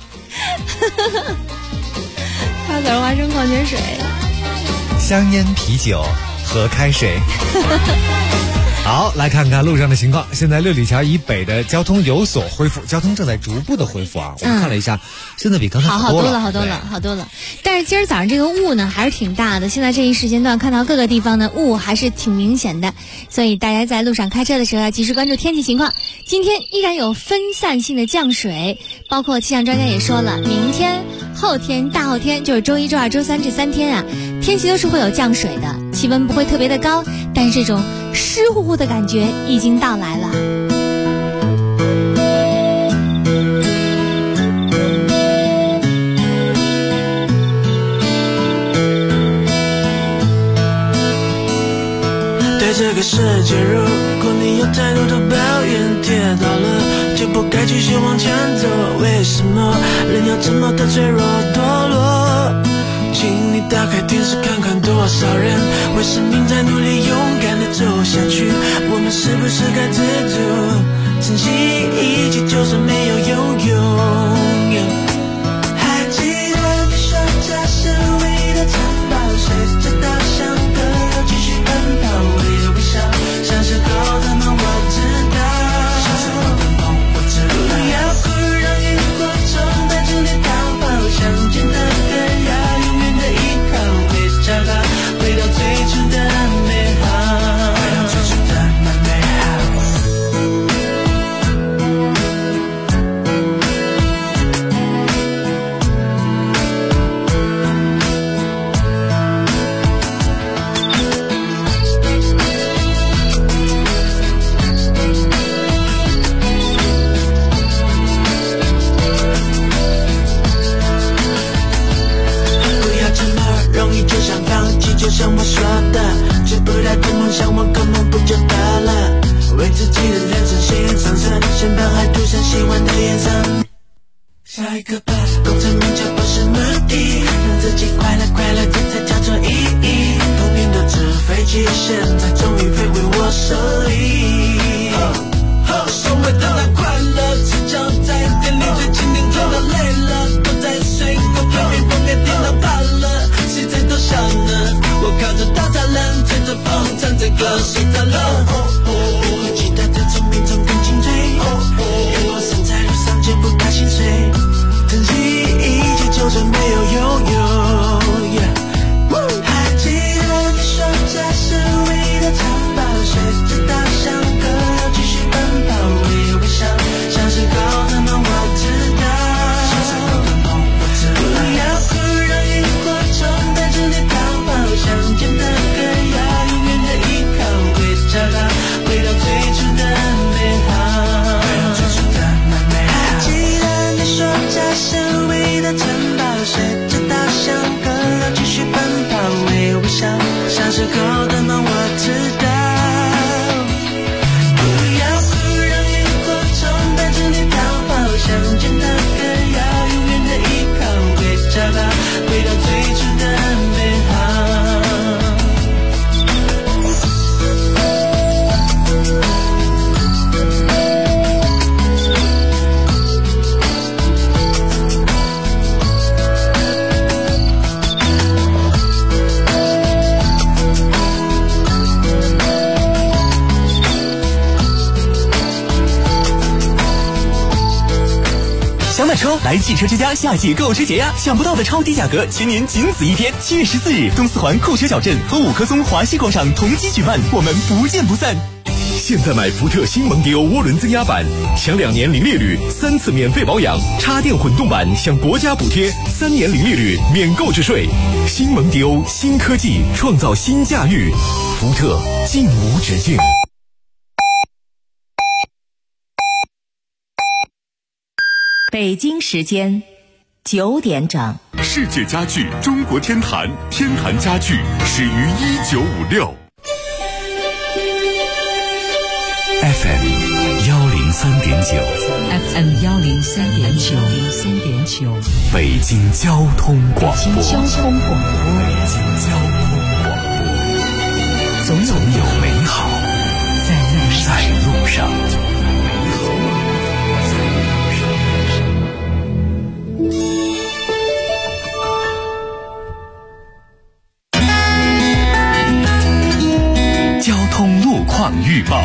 瓜子儿、花生矿泉水。 香烟、啤酒和开水。好，来看看路上的情况。现在六里桥以北的交通有所恢复，交通正在逐步的恢复啊。我们看了一下，现在比刚才好多了。但是今儿早上这个雾呢还是挺大的，现在这一时间段看到各个地方呢雾还是挺明显的，所以大家在路上开车的时候要及时关注天气情况。今天依然有分散性的降水，包括气象专家也说了，明天、后天、大后天，就是周一、周二、周三这3天啊，天气都是会有降水的，气温不会特别的高，但是这种湿乎乎的感觉已经到来了。 对这个世界，如果你有太多的抱怨，跌倒了就不该继续往前走。为什么人要这么的脆弱堕落？请你打开电视看看，多少人为生命在努力，勇敢的走下去。我们是不是该知足，珍惜一切，就算没有拥有。还记得你说这是唯一的财宝，谁知道想的要继续奔跑，微笑微笑，像是狗的梦我知道，像是狗的梦我知道。不要哭，让萤火虫带着你逃跑，想见的人要永远的依靠，别找到回到最初的美好，回到最初的那美好。就像我说的，追不来的梦想，我根本不就得了？为自己的人生写上色，先把海涂上喜欢的颜色。下一个吧，功成名就不是目的，让自己快乐快乐，这才叫做意义。童年的纸飞机，现在终于飞回我手里。所谓的那快乐，只叫在店里最经典，看到累了，都在睡过，偏偏风也听到怕了。 够的梦我知道。不要不让萤火虫带着你逃跑，想见那个要永远的依靠，别找到回到最初的美好。 想买车来汽车之家夏季购车节呀！想不到的超低价格，全年仅此一天。7月14日，东四环酷车小镇和5棵松华西广场同期举办，我们不见不散。 现在买福特新蒙迪欧涡轮增压版，享2年零利率，3次免费保养；插电混动版享国家补贴，3年零利率，免购置税。新蒙迪欧，新科技创造新驾驭，福特尽无止境。 北京时间9点整。 世界家具中国天坛，天坛家具始于1956。 FM 103.9 FM 103.9 北京交通广播。总有美好在路上。交通路况预报。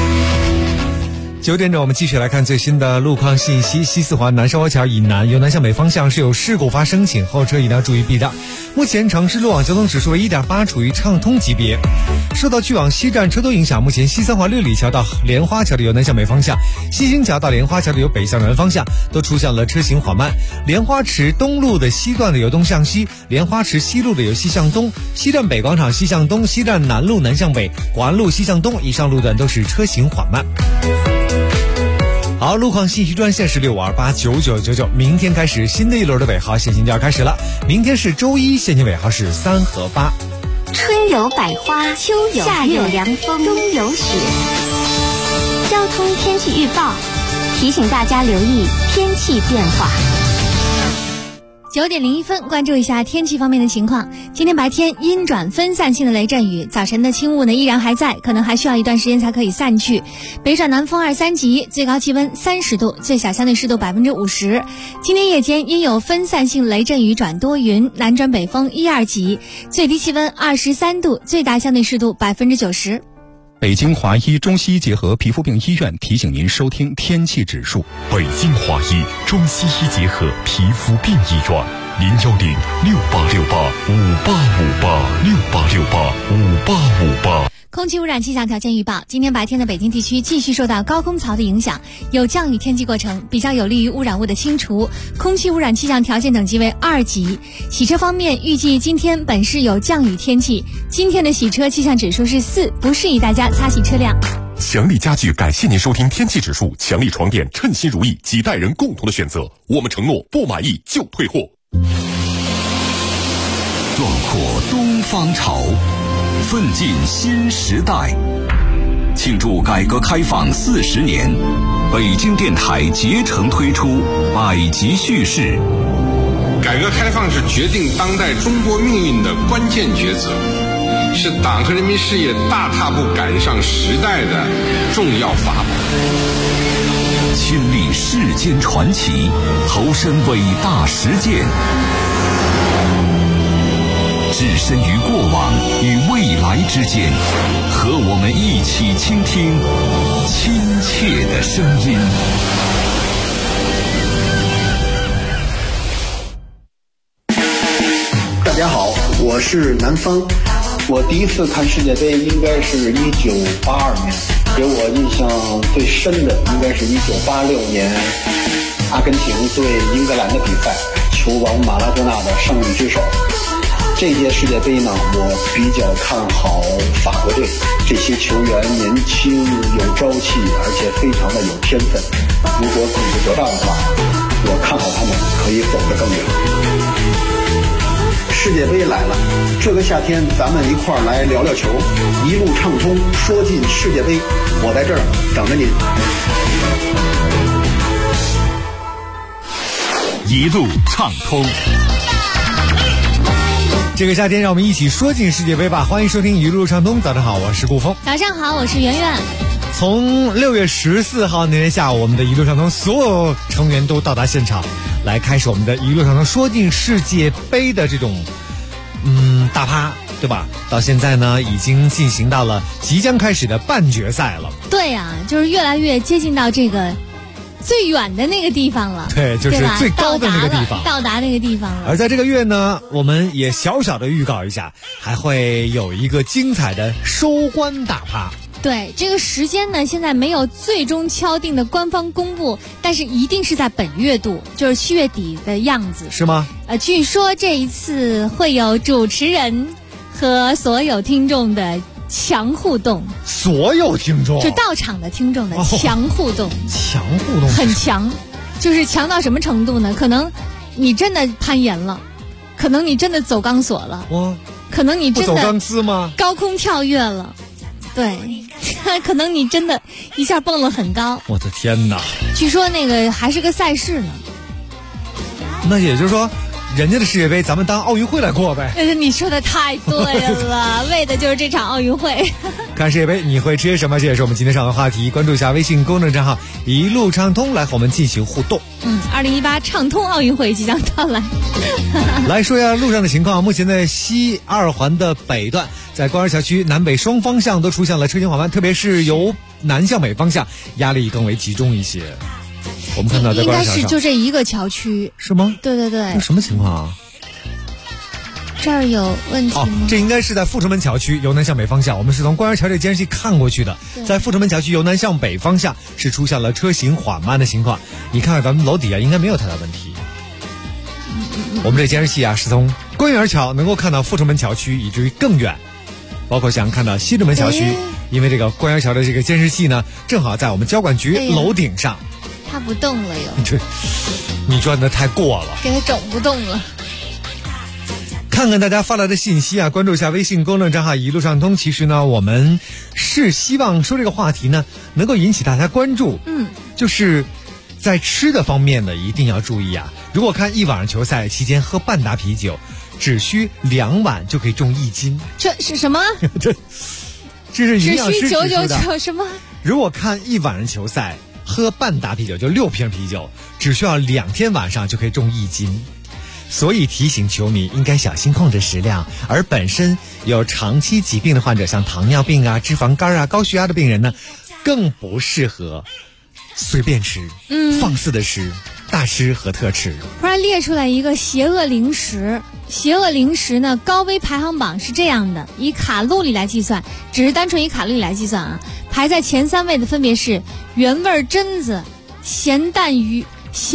9点整，我们继续来看最新的路况信息。西四环南沙窝桥以南由南向北方向是有事故发生，请后车一定要注意避让。目前城市路网交通指数为 1.8， 处于畅通级别。受到去往西站车多影响，目前西三环六里桥到莲花桥的由南向北方向，西兴桥到莲花桥的由北向南方向都出现了车行缓慢。莲花池东路的西段的由东向西，莲花池西路的由西向东，西站北广场西向东，西站南路南向北，广安路西向东，以上路段都是车行缓慢。好，路况信息专线是65289999，明天开始新的一轮的尾号限行就要开始了，明天是周一，限行尾号是3和8。 春有百花，秋有夏有凉风，冬有雪。交通天气预报提醒大家留意天气变化。 9点01分，关注一下天气方面的情况。今天白天阴转分散性的雷阵雨，早晨的轻雾呢依然还在，可能还需要一段时间才可以散去。北转南风2、3级，最高气温30度，最小相对湿度50%。今天夜间因有分散性雷阵雨转多云，南转北风1、2级，最低气温23度，最大相对湿度90%。 北京华医中西医结合皮肤病医院提醒您收听天气指数。 北京华医中西医结合皮肤病医院，0106868585858，668685858。 空气污染气象条件预报，今天白天的北京地区继续受到高空槽的影响，有降雨天气过程，比较有利于污染物的清除，空气污染气象条件等级为2级。洗车方面，预计今天本市有降雨天气，今天的洗车气象指数是4，不适宜大家擦洗车辆。 强力家具感谢您收听天气指数，强力床垫称心如意，几代人共同的选择，我们承诺不满意就退货。 壮阔东方潮，奋进新时代，庆祝改革开放40年，北京电台竭诚推出百集叙事。 改革开放是决定当代中国命运的关键抉择，是党和人民事业大踏步赶上时代的重要法宝。 亲历世间传奇，投身伟大实践，置身于过往与未来之间，和我们一起倾听亲切的声音。 大家好，我是南方。我第一次看世界杯应该是1982年，给我印象最深的应该是1986年阿根廷对英格兰的比赛，球王马拉多纳的胜利之手。这届世界杯呢，我比较看好法国队，这些球员年轻有朝气，而且非常的有天分。如果组织得当的话，我看好他们可以走得更远。 世界杯来了，这个夏天咱们一块儿来聊聊球，一路畅通，说进世界杯，我在这儿等着您。 一路畅通。 这个夏天，让我们一起说进世界杯吧！欢迎收听一路畅通。早上好，我是顾峰。 早上好，我是圆圆。 从6月14号那天下午，我们的一路畅通所有成员都到达现场，来开始我们的一路畅通说进世界杯的这种大趴，对吧？到现在呢，已经进行到了即将开始的半决赛了。 对呀，就是越来越接近到这个最远的那个地方了。 对，就是最高的那个地方， 到达那个地方了。 而在这个月呢，我们也小小的预告一下，还会有一个精彩的收官大趴。 对，这个时间呢，现在没有最终敲定的官方公布，但是一定是在本月度，就是7月底的样子。 是吗？ 据说这一次会有主持人和所有听众的强互动。 所有听众？ 就到场的听众的强互动。 强互动？ 很强，就是强到什么程度呢？可能你真的攀岩了，可能你真的走钢索了，可能你真的不走钢丝吗？ 高空跳跃了。对，可能你真的一下蹦了很高。 我的天哪！ 据说那个还是个赛事呢。 那也就是说，人家的世界杯咱们当奥运会来过呗。 你说的太对了，为的就是这场奥运会。 看世界杯你会吃什么？这也是我们今天上的话题。关注一下微信公众账号一路畅通，来和我们进行互动。 2018畅通奥运会即将到来。 来说一下路上的情况。目前在西2环的北段，在官园桥区南北双方向都出现了车行缓慢，特别是由南向北方向压力更为集中一些。我们看到在官园桥上应该是就这一个桥区。 是吗？ 对对对。 这什么情况啊？ 这儿有问题吗？ 这应该是在阜成门桥区由南向北方向，我们是从官园桥这监视器看过去的。在阜成门桥区由南向北方向是出现了车行缓慢的情况。你看看咱们楼底下应该没有太大问题。我们这监视器啊，是从官园桥能够看到阜成门桥区，以至于更远，包括想看到西直门桥区。因为这个官园桥的这个监视器呢，正好在我们交管局楼顶上。 它不动了又。 你转的太过了， 给它整不动了。 看看大家发来的信息啊，关注一下微信公众账号一路畅通。其实呢，我们是希望说这个话题呢，能够引起大家关注。就是在吃的方面呢，一定要注意啊。如果看一晚上球赛期间喝半打啤酒，只需2碗就可以重1斤。 这是什么？ 这是营养师指出的。 只需999什么？ 如果看一晚上球赛喝半打啤酒，就6瓶啤酒，只需要2天晚上就可以重1斤。所以提醒球迷应该小心控制食量，而本身有长期疾病的患者，像糖尿病啊、脂肪肝啊、高血压的病人呢，更不适合随便吃，放肆的吃，大吃和特吃。 突然列出来一个邪恶零食，邪恶零食呢，高危排行榜是这样的，以卡路里来计算，只是单纯以卡路里来计算啊，排在前3位的分别是原味榛子、咸蛋鱼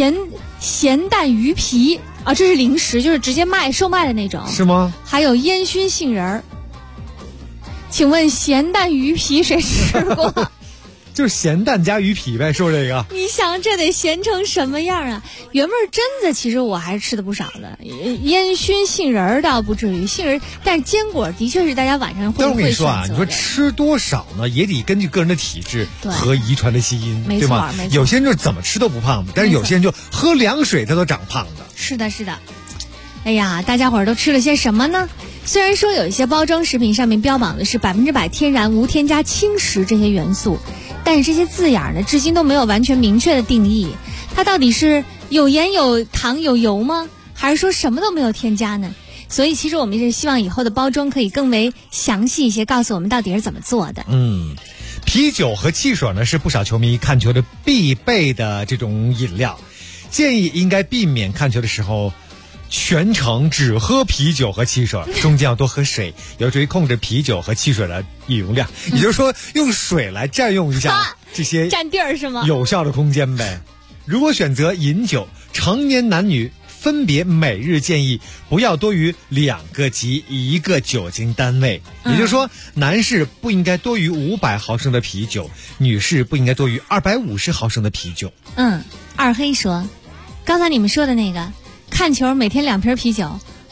皮。这是零食，就是直接售卖的那种。 是吗？ 还有烟熏杏仁儿。请问咸蛋鱼皮谁吃过？ 就是咸蛋加鱼皮呗，说这个。 你想这得咸成什么样啊？原味榛子其实我还是吃的不少的，烟熏杏仁儿倒不至于，杏仁，但是坚果的确是大家晚上会。 但我跟你说啊，你说吃多少呢，也得根据个人的体质和遗传的基因，对吗？有些人就怎么吃都不胖，但是有些人就喝凉水他都长胖的。 是的，是的。哎呀，大家伙儿都吃了些什么呢？虽然说有一些包装食品上面标榜的是100%天然无添加轻食这些元素，但是这些字眼呢，至今都没有完全明确的定义。它到底是有盐有糖有油吗？还是说什么都没有添加呢？所以其实我们是希望以后的包装可以更为详细一些，告诉我们到底是怎么做的。 啤酒和汽水呢是不少球迷看球的必备的这种饮料，建议应该避免看球的时候全程只喝啤酒和汽水，中间要多喝水，有助于控制啤酒和汽水的饮用量。也就是说，用水来占用一下这些占地儿是吗？ 有效的空间呗。如果选择饮酒，成年男女分别每日建议不要多于2个及1个酒精单位，也就是说，男士不应该多于500毫升的啤酒，女士不应该多于250毫升的啤酒。 二黑说，刚才你们说的那个看球每天2瓶啤酒，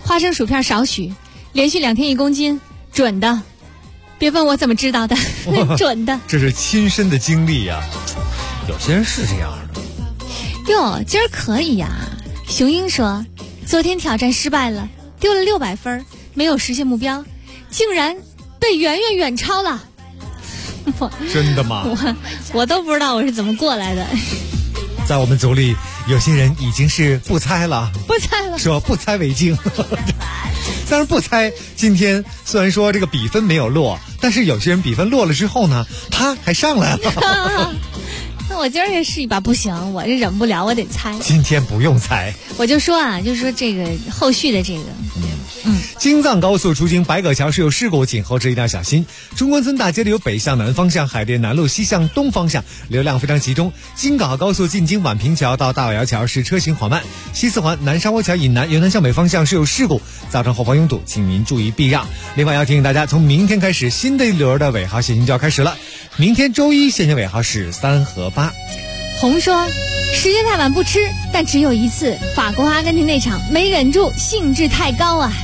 花生薯片少许，连续2天1公斤，准的。别问我怎么知道的，准的。 这是亲身的经历呀，有些人是这样的。 哟，今儿可以呀。雄鹰说，昨天挑战失败了，丢了600分，没有实现目标，竟然被圆圆远超了。 真的吗？ 我都不知道我是怎么过来的。 在我们组里，有些人已经是不猜了，说不猜为敬。但是不猜，今天虽然说这个比分没有落，但是有些人比分落了之后呢，他还上来了。 那我今儿也试一把，不行，我这忍不了，我得猜。 今天不用猜， 我就说啊，就是说这个后续的这个。 京藏高速出京白葛桥是有事故，请后置一定要小心。中关村大街里有北向南方向，海淀南路西向东方向流量非常集中。京港澳高速进京宛平桥到大瓦窑桥是车行缓慢。西四环南沙窝桥以南由南向北方向是有事故，造成后方拥堵，请您注意避让。另外要提醒大家，从明天开始，新的一轮的尾号限行就要开始了。明天周一限行尾号是3和8。 红说，时间太晚不吃，但只有一次，法国阿根廷那场没忍住，兴致太高啊。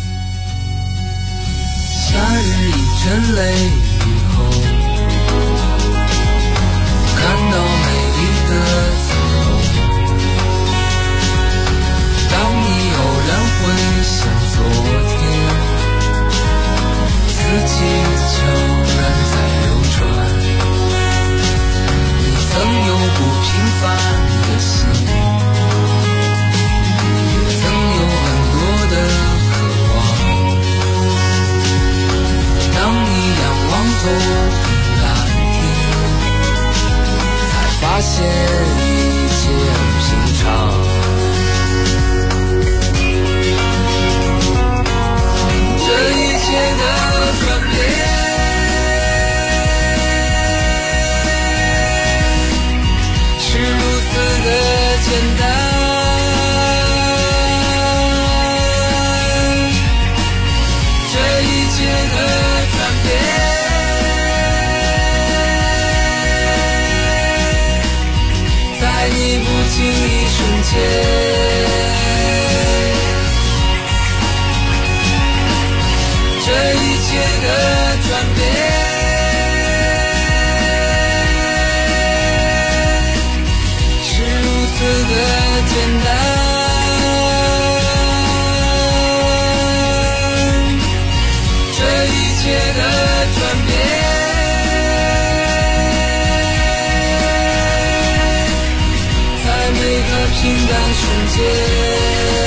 夏日已沉泪以后，看到美丽的彩虹。当你偶然回想昨天，四季悄然在流转。你曾有不平凡的心，也曾有很多的渴望。当你仰望头顶蓝天，才发现一切很平常。这一切的转变是如此的简单。这一切的转变在你不经意瞬间。这一切的转变是如此的简单。这一切的转变在每个平淡瞬间。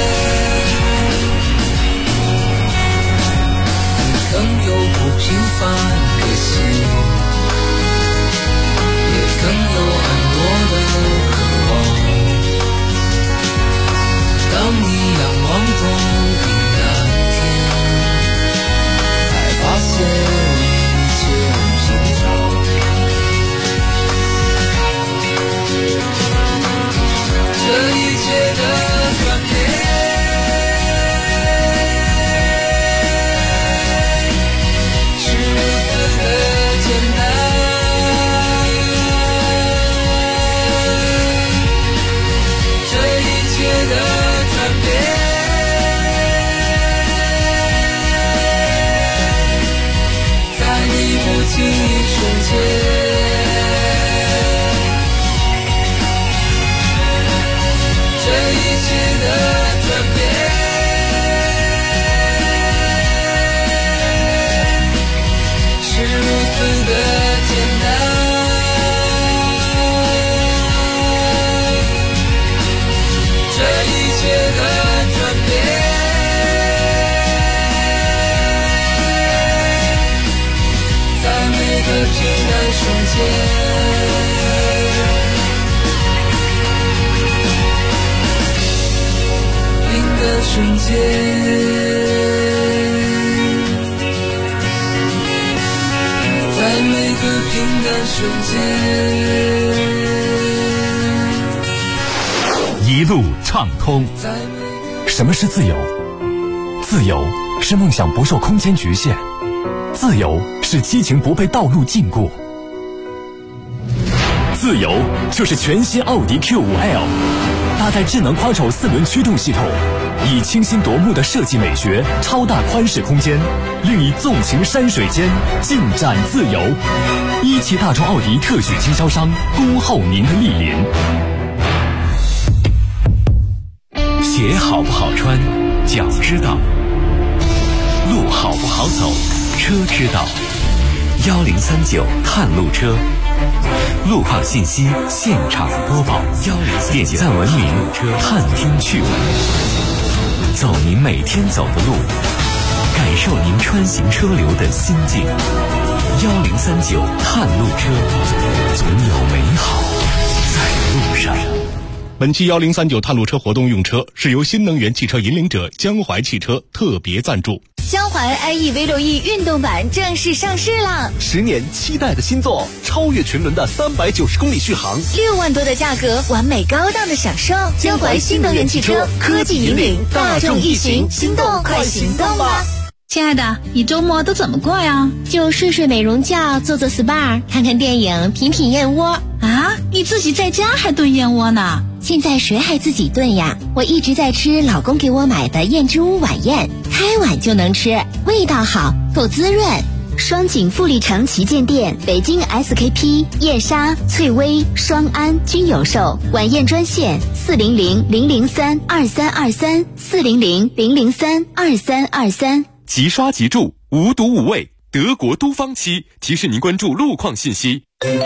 曾有不平凡的心，也曾有很多的渴望。当你仰望头顶蓝天，才发现一切很平常。这一切的转变轻一瞬间，这一切的转变是如此的简单。这一切的转变每个平淡瞬间，平淡瞬间，在每个平淡瞬间， 一路畅通。什么是自由？自由是梦想不受空间局限，自由是激情不被道路禁锢，自由就是全新奥迪Q5L，搭载智能 Quattro 4轮驱动系统， 以清新夺目的设计美学、超大宽适空间，另以纵情山水间，尽展自由。17大众奥迪特许经销商，恭候您的莅临。 鞋好不好穿，脚知道；路好不好走，车知道。1039探路车，路况信息现场播报。点赞文明，探听趣闻，走您每天走的路，感受您穿行车流的心境。1039探路车，总有美好在路上。 本期1039探路车活动用车是由新能源汽车引领者江淮汽车特别赞助。 江淮 iE-V6E 运动版正式上市啦 ！10年期待的新作，超越群伦的390公里续航 ，6万多的价格，完美高档的享受。江淮新能源汽车，科技引领大众一行，心动快行动吧！ 亲爱的，你周末都怎么过呀？ 就睡睡美容觉，做做 SPA， 看看电影，品品燕窝。 啊，你自己在家还炖燕窝呢？ 现在谁还自己炖呀？我一直在吃老公给我买的燕之屋晚宴，开碗就能吃，味道好，够滋润。双井富力城旗舰店、北京 SKP、燕莎、翠微、双安均有售。晚宴专线400-003-2323，400-003-2323。 即刷即住，无毒无味，德国都方漆提示您关注路况信息。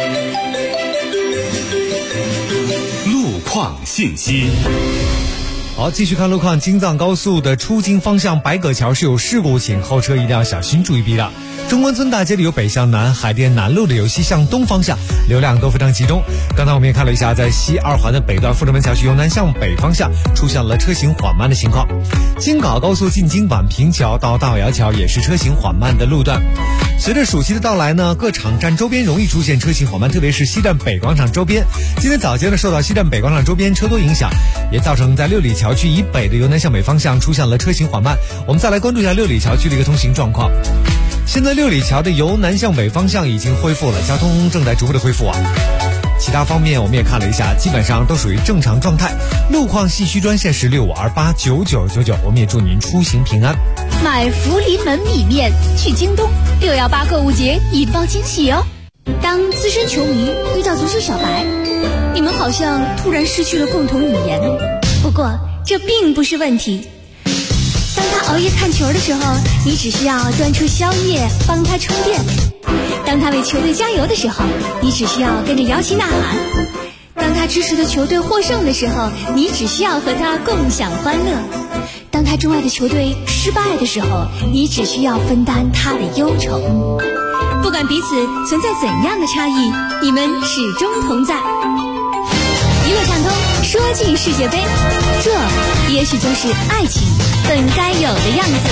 路况信息。 好，继续看路况。京藏高速的出京方向白葛桥是有事故，请后车一定要小心注意避让。中关村大街里有北向南，海淀南路的有西向东方向，流量都非常集中。刚才我们也看了一下，在西二环的北段阜成门桥区由南向北方向出现了车行缓慢的情况。京港澳高速进京宛平桥到大窑桥也是车行缓慢的路段。随着暑期的到来呢，各场站周边容易出现车行缓慢，特别是西站北广场周边。今天早间呢，受到西站北广场周边车多影响，也造成在六里桥区以北的由南向北方向出现了车行缓慢。我们再来关注一下六里桥区的一个通行状况。现在六里桥的由南向北方向已经恢复了，交通正在逐步的恢复啊。其他方面我们也看了一下，基本上都属于正常状态。路况信息专线是65289999，我们也祝您出行平安。 买福临门米面去京东，618购物节引爆惊喜哦！当资深球迷遇到足球小白，你们好像突然失去了共同语言。不过这并不是问题。当他熬夜看球的时候，你只需要端出宵夜帮他充电；当他为球队加油的时候，你只需要跟着摇旗呐喊；当他支持的球队获胜的时候，你只需要和他共享欢乐；当他钟爱的球队失败的时候，你只需要分担他的忧愁。不管彼此存在怎样的差异，你们始终同在。娱乐畅通，说进世界杯，这也许就是爱情本该有的样子。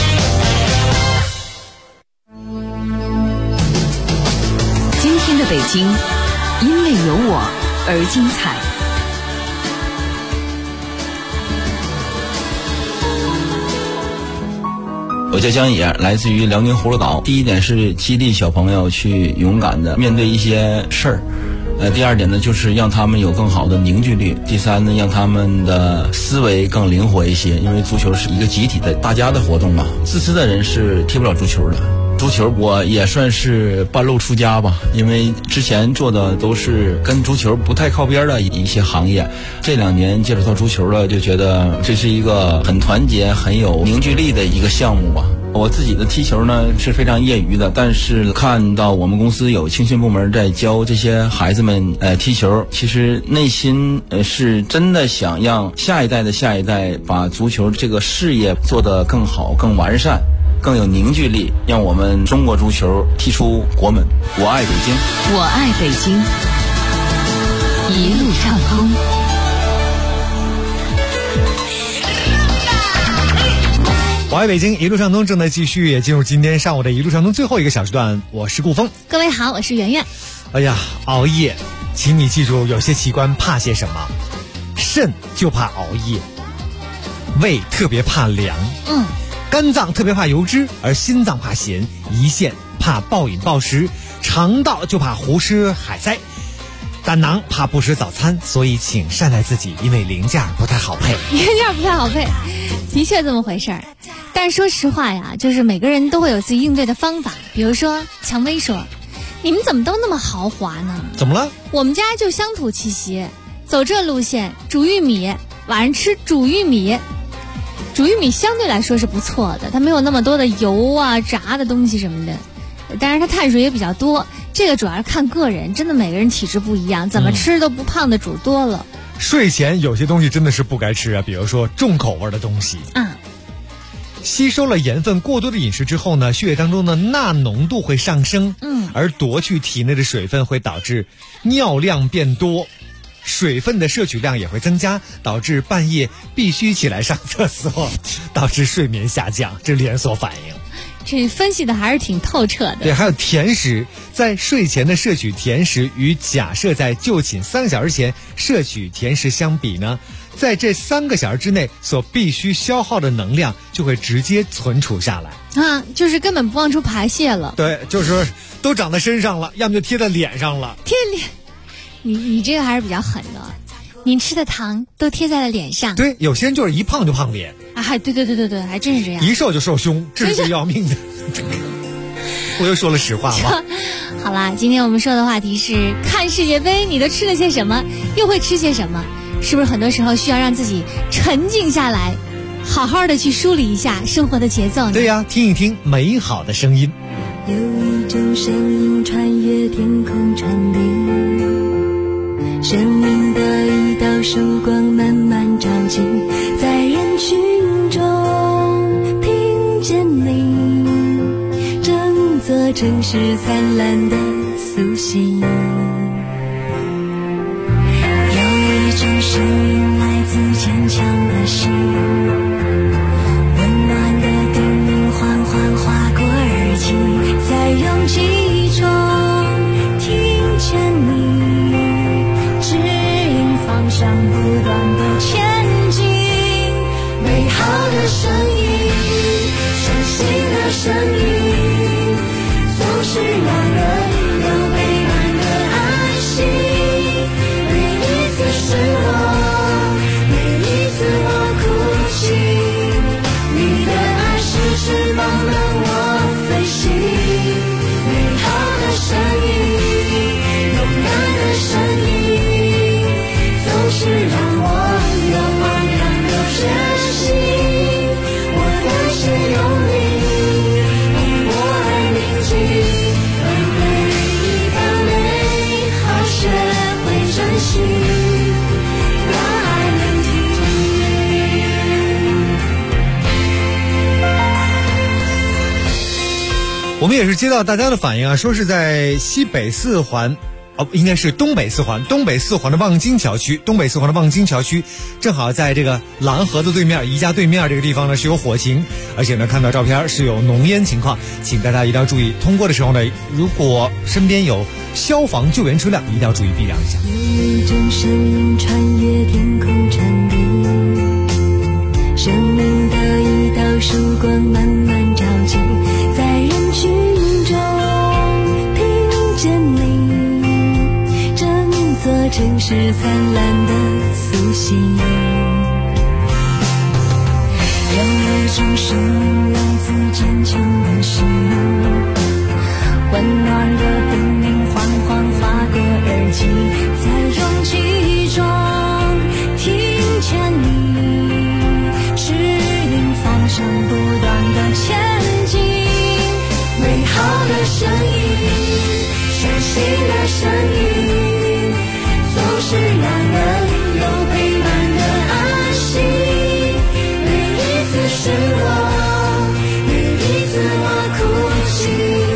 今天的北京，因为有我而精彩。 我叫江野，来自于辽宁葫芦岛。第一点是激励小朋友去勇敢的面对一些事儿。第二点呢，就是让他们有更好的凝聚力。第三呢，让他们的思维更灵活一些，因为足球是一个集体的大家的活动嘛。自私的人是踢不了足球的。足球我也算是半路出家吧，因为之前做的都是跟足球不太靠边的一些行业，这2年接触到足球了，就觉得这是一个很团结很有凝聚力的一个项目吧。我自己的踢球呢是非常业余的，但是看到我们公司有青训部门在教这些孩子们踢球，其实内心是真的想让下一代把足球这个事业做得更好更完善更有凝聚力，让我们中国足球踢出国门。我爱北京， 我爱北京，一路畅通。 我爱北京，一路畅通正在继续，也进入今天上午的一路畅通最后一个小时段。我是顾峰， 各位好，我是圆圆。 哎呀，熬夜，请你记住，有些器官怕些什么？肾就怕熬夜，胃特别怕凉，肝脏特别怕油脂，而心脏怕咸，胰腺怕暴饮暴食，肠道就怕胡吃海塞。 胆囊怕不吃早餐，所以请善待自己，因为零件不太好配。 零件不太好配，的确这么回事儿。但是说实话呀，就是每个人都会有自己应对的方法。比如说蔷薇说，你们怎么都那么豪华呢？ 怎么了？ 我们家就乡土气息，走这路线，煮玉米，晚上吃煮玉米。煮玉米相对来说是不错的，它没有那么多的油啊、炸的东西什么的，当然它碳水也比较多。这个主要是看个人，真的每个人体质不一样，怎么吃都不胖的煮多了。 睡前有些东西真的是不该吃啊，比如说重口味的东西。吸收了盐分过多的饮食之后呢，血液当中的钠浓度会上升，而夺去体内的水分会导致尿量变多，水分的摄取量也会增加，导致半夜必须起来上厕所，导致睡眠下降，这连锁反应。 这分析的还是挺透彻的。 对，还有甜食，在睡前的摄取甜食与假设在就寝3个小时前摄取甜食相比呢，在这3个小时之内所必须消耗的能量就会直接存储下来啊，就是根本不往出排泄了。 对，就是都长在身上了，要么就贴在脸上了。 贴脸，你这个还是比较狠的。您吃的糖都贴在了脸上。 对，有些人就是一胖就胖脸啊，对，还真是这样。 一瘦就瘦胸，这是最要命的。我又说了实话吗？ 好啦，今天我们说的话题是看世界杯，你都吃了些什么，又会吃些什么？是不是很多时候需要让自己沉静下来，好好的去梳理一下生活的节奏呢？ 对呀，听一听美好的声音。 有一种声音穿越天空传递，生命的一道曙光慢慢照进，在人群中听见你，整座城市灿烂的苏醒。有一种声音来自坚强的心，温暖的叮咛缓缓划过耳际，在拥挤中听见你，指引方向，不断的前进。美好的声音，相信的声音，总是让人有陪伴的安心。每一次失落，每一次我哭泣，你的爱是翅膀让我飞行。美好的声音，勇敢的声音，总是让我有光亮有决心。我的心有你，因我而宁静，而每一个美好学会珍惜，让爱能听。 我们也是接到大家的反应啊，说是在西北四环，应该是东北四环的望京桥区，正好在这个蓝河的对面，宜家对面这个地方呢是有火情，而且呢看到照片是有浓烟情况，请大家一定要注意，通过的时候呢，如果身边有消防救援车辆，一定要注意避让一下。 有一种声音穿越天空传递，生命的一道曙光慢慢照进，在人群中听见你，整座城市灿烂的苏醒。有一种声音来自坚强的心，温暖的叮咛缓缓划过耳际，在拥挤中听见你，指引方向，不断的前进。美好的声音，相信的声音，总是让人有陪伴的安心。每一次失落，每一次我哭泣，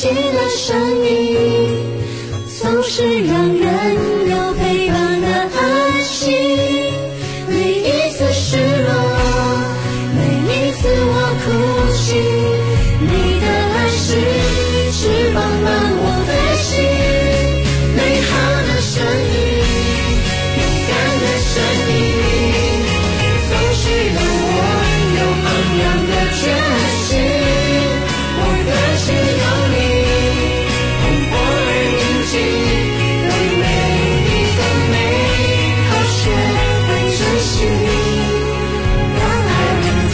悉的声音，总是让人有陪伴的安心。每一次失落，每一次我哭泣，你的爱是翅膀让我飞行。美好的声音，勇敢的声音，总是让我有昂扬的决心。我的心有你，蓬勃而宁静，更美丽更美好，学会珍惜，让爱稳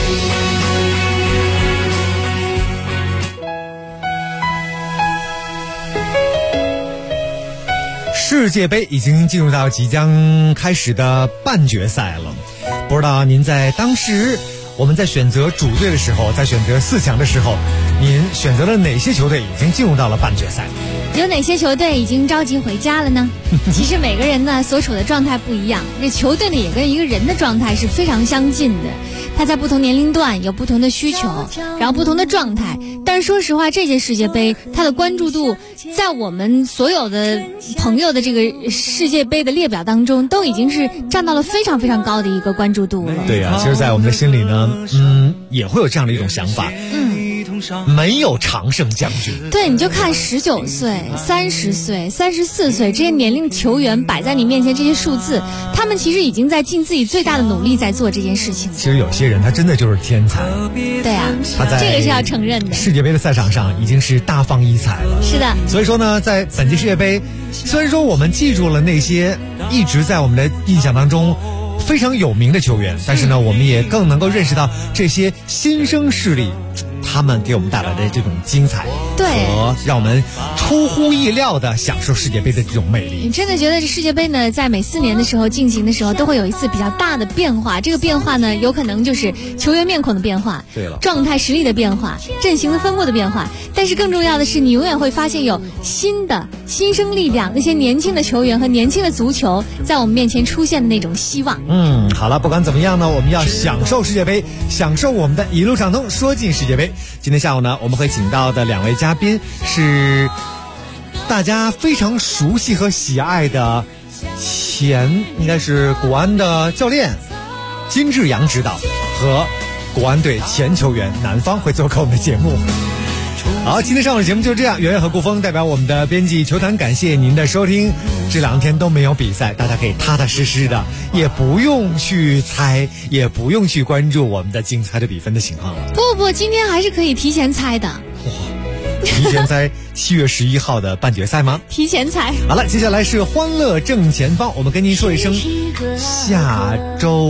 定。世界杯已经进入到即将开始的半决赛了，不知道您在当时我们在选择主队的时候，在选择4强的时候，您选择了哪些球队已经进入到了半决赛？ 有哪些球队已经着急回家了呢？其实每个人呢所处的状态不一样，这球队呢也跟一个人的状态是非常相近的。他在不同年龄段有不同的需求，然后不同的状态。但是说实话，这届世界杯它的关注度，在我们所有的朋友的这个世界杯的列表当中，都已经是占到了非常非常高的一个关注度了。 对啊，其实在我们的心里呢，也会有这样的一种想法。没有常胜将军。 对，你就看19岁、30岁、34岁这些年龄球员摆在你面前，这些数字，他们其实已经在尽自己最大的努力在做这件事情。 其实有些人他真的就是天才。 对啊，他在这个是要承认的。 世界杯的赛场上已经是大放异彩了。 是的。 所以说呢，在本届世界杯，虽然说我们记住了那些一直在我们的印象当中非常有名的球员，但是呢，我们也更能够认识到这些新生势力他们给我们带来的这种精彩， 对， 和让我们出乎意料的享受世界杯的这种魅力。 你真的觉得这世界杯呢，在每4年的时候进行的时候，都会有一次比较大的变化。这个变化呢，有可能就是球员面孔的变化， 对了， 状态实力的变化，阵型的分布的变化。但是更重要的是，你永远会发现有新生力量，那些年轻的球员和年轻的足球在我们面前出现的那种希望。 好了，不管怎么样呢，我们要享受世界杯，享受我们的一路畅通，说进世界杯。今天下午呢，我们会请到的2位嘉宾是大家非常熟悉和喜爱的应该是国安的教练金志扬指导，和国安队前球员南方会做客我们的节目。好，今天上午的节目就是这样，圆圆和顾峰代表我们的编辑球坛感谢您的收听。这2天都没有比赛，大家可以踏踏实实的，也不用去猜，也不用去关注我们的精彩的比分的情况了。 不，今天还是可以提前猜的。 提前猜7月11号的半决赛吗？ 提前猜。 好了，接下来是欢乐正前方，我们跟您说一声下周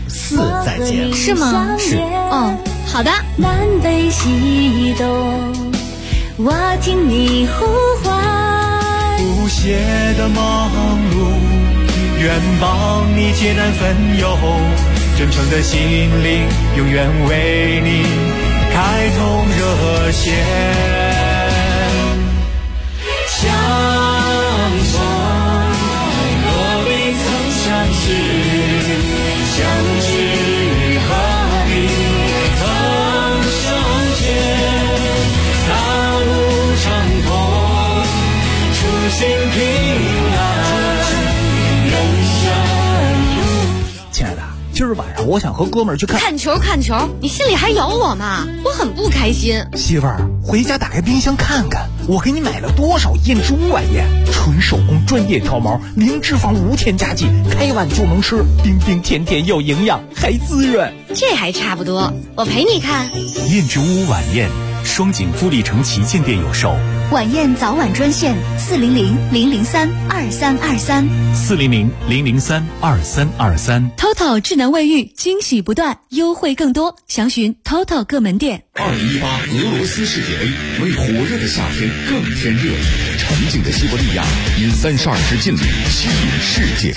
4再见。 是吗？ 是。 好的。 南北西东，我听你呼唤， 不懈的忙碌，愿帮你解难分忧，真诚的心灵永远为你开通热线。相逢何必曾相识，相知何必曾相见，大路长通，初心平安，人生路。 亲爱的，今儿晚上我想和哥们儿去看球，你心里还有我吗？我很不开心。 媳妇儿，回家打开冰箱看看，我给你买了多少燕之屋晚宴，纯手工专业调毛，零脂肪无添加剂，开碗就能吃，冰冰甜甜又营养，还滋润。 这还差不多，我陪你看。 燕之屋晚宴，双井富力城旗舰店有售。 晚宴早晚专线400-003-2323 400-003-2323。 TOTO 智能卫浴，惊喜不断，优惠更多，详询 TOTO 各门店。 2018俄罗斯世界杯，为火热的夏天更添热。沉静的西伯利亚因32支劲旅吸引世界。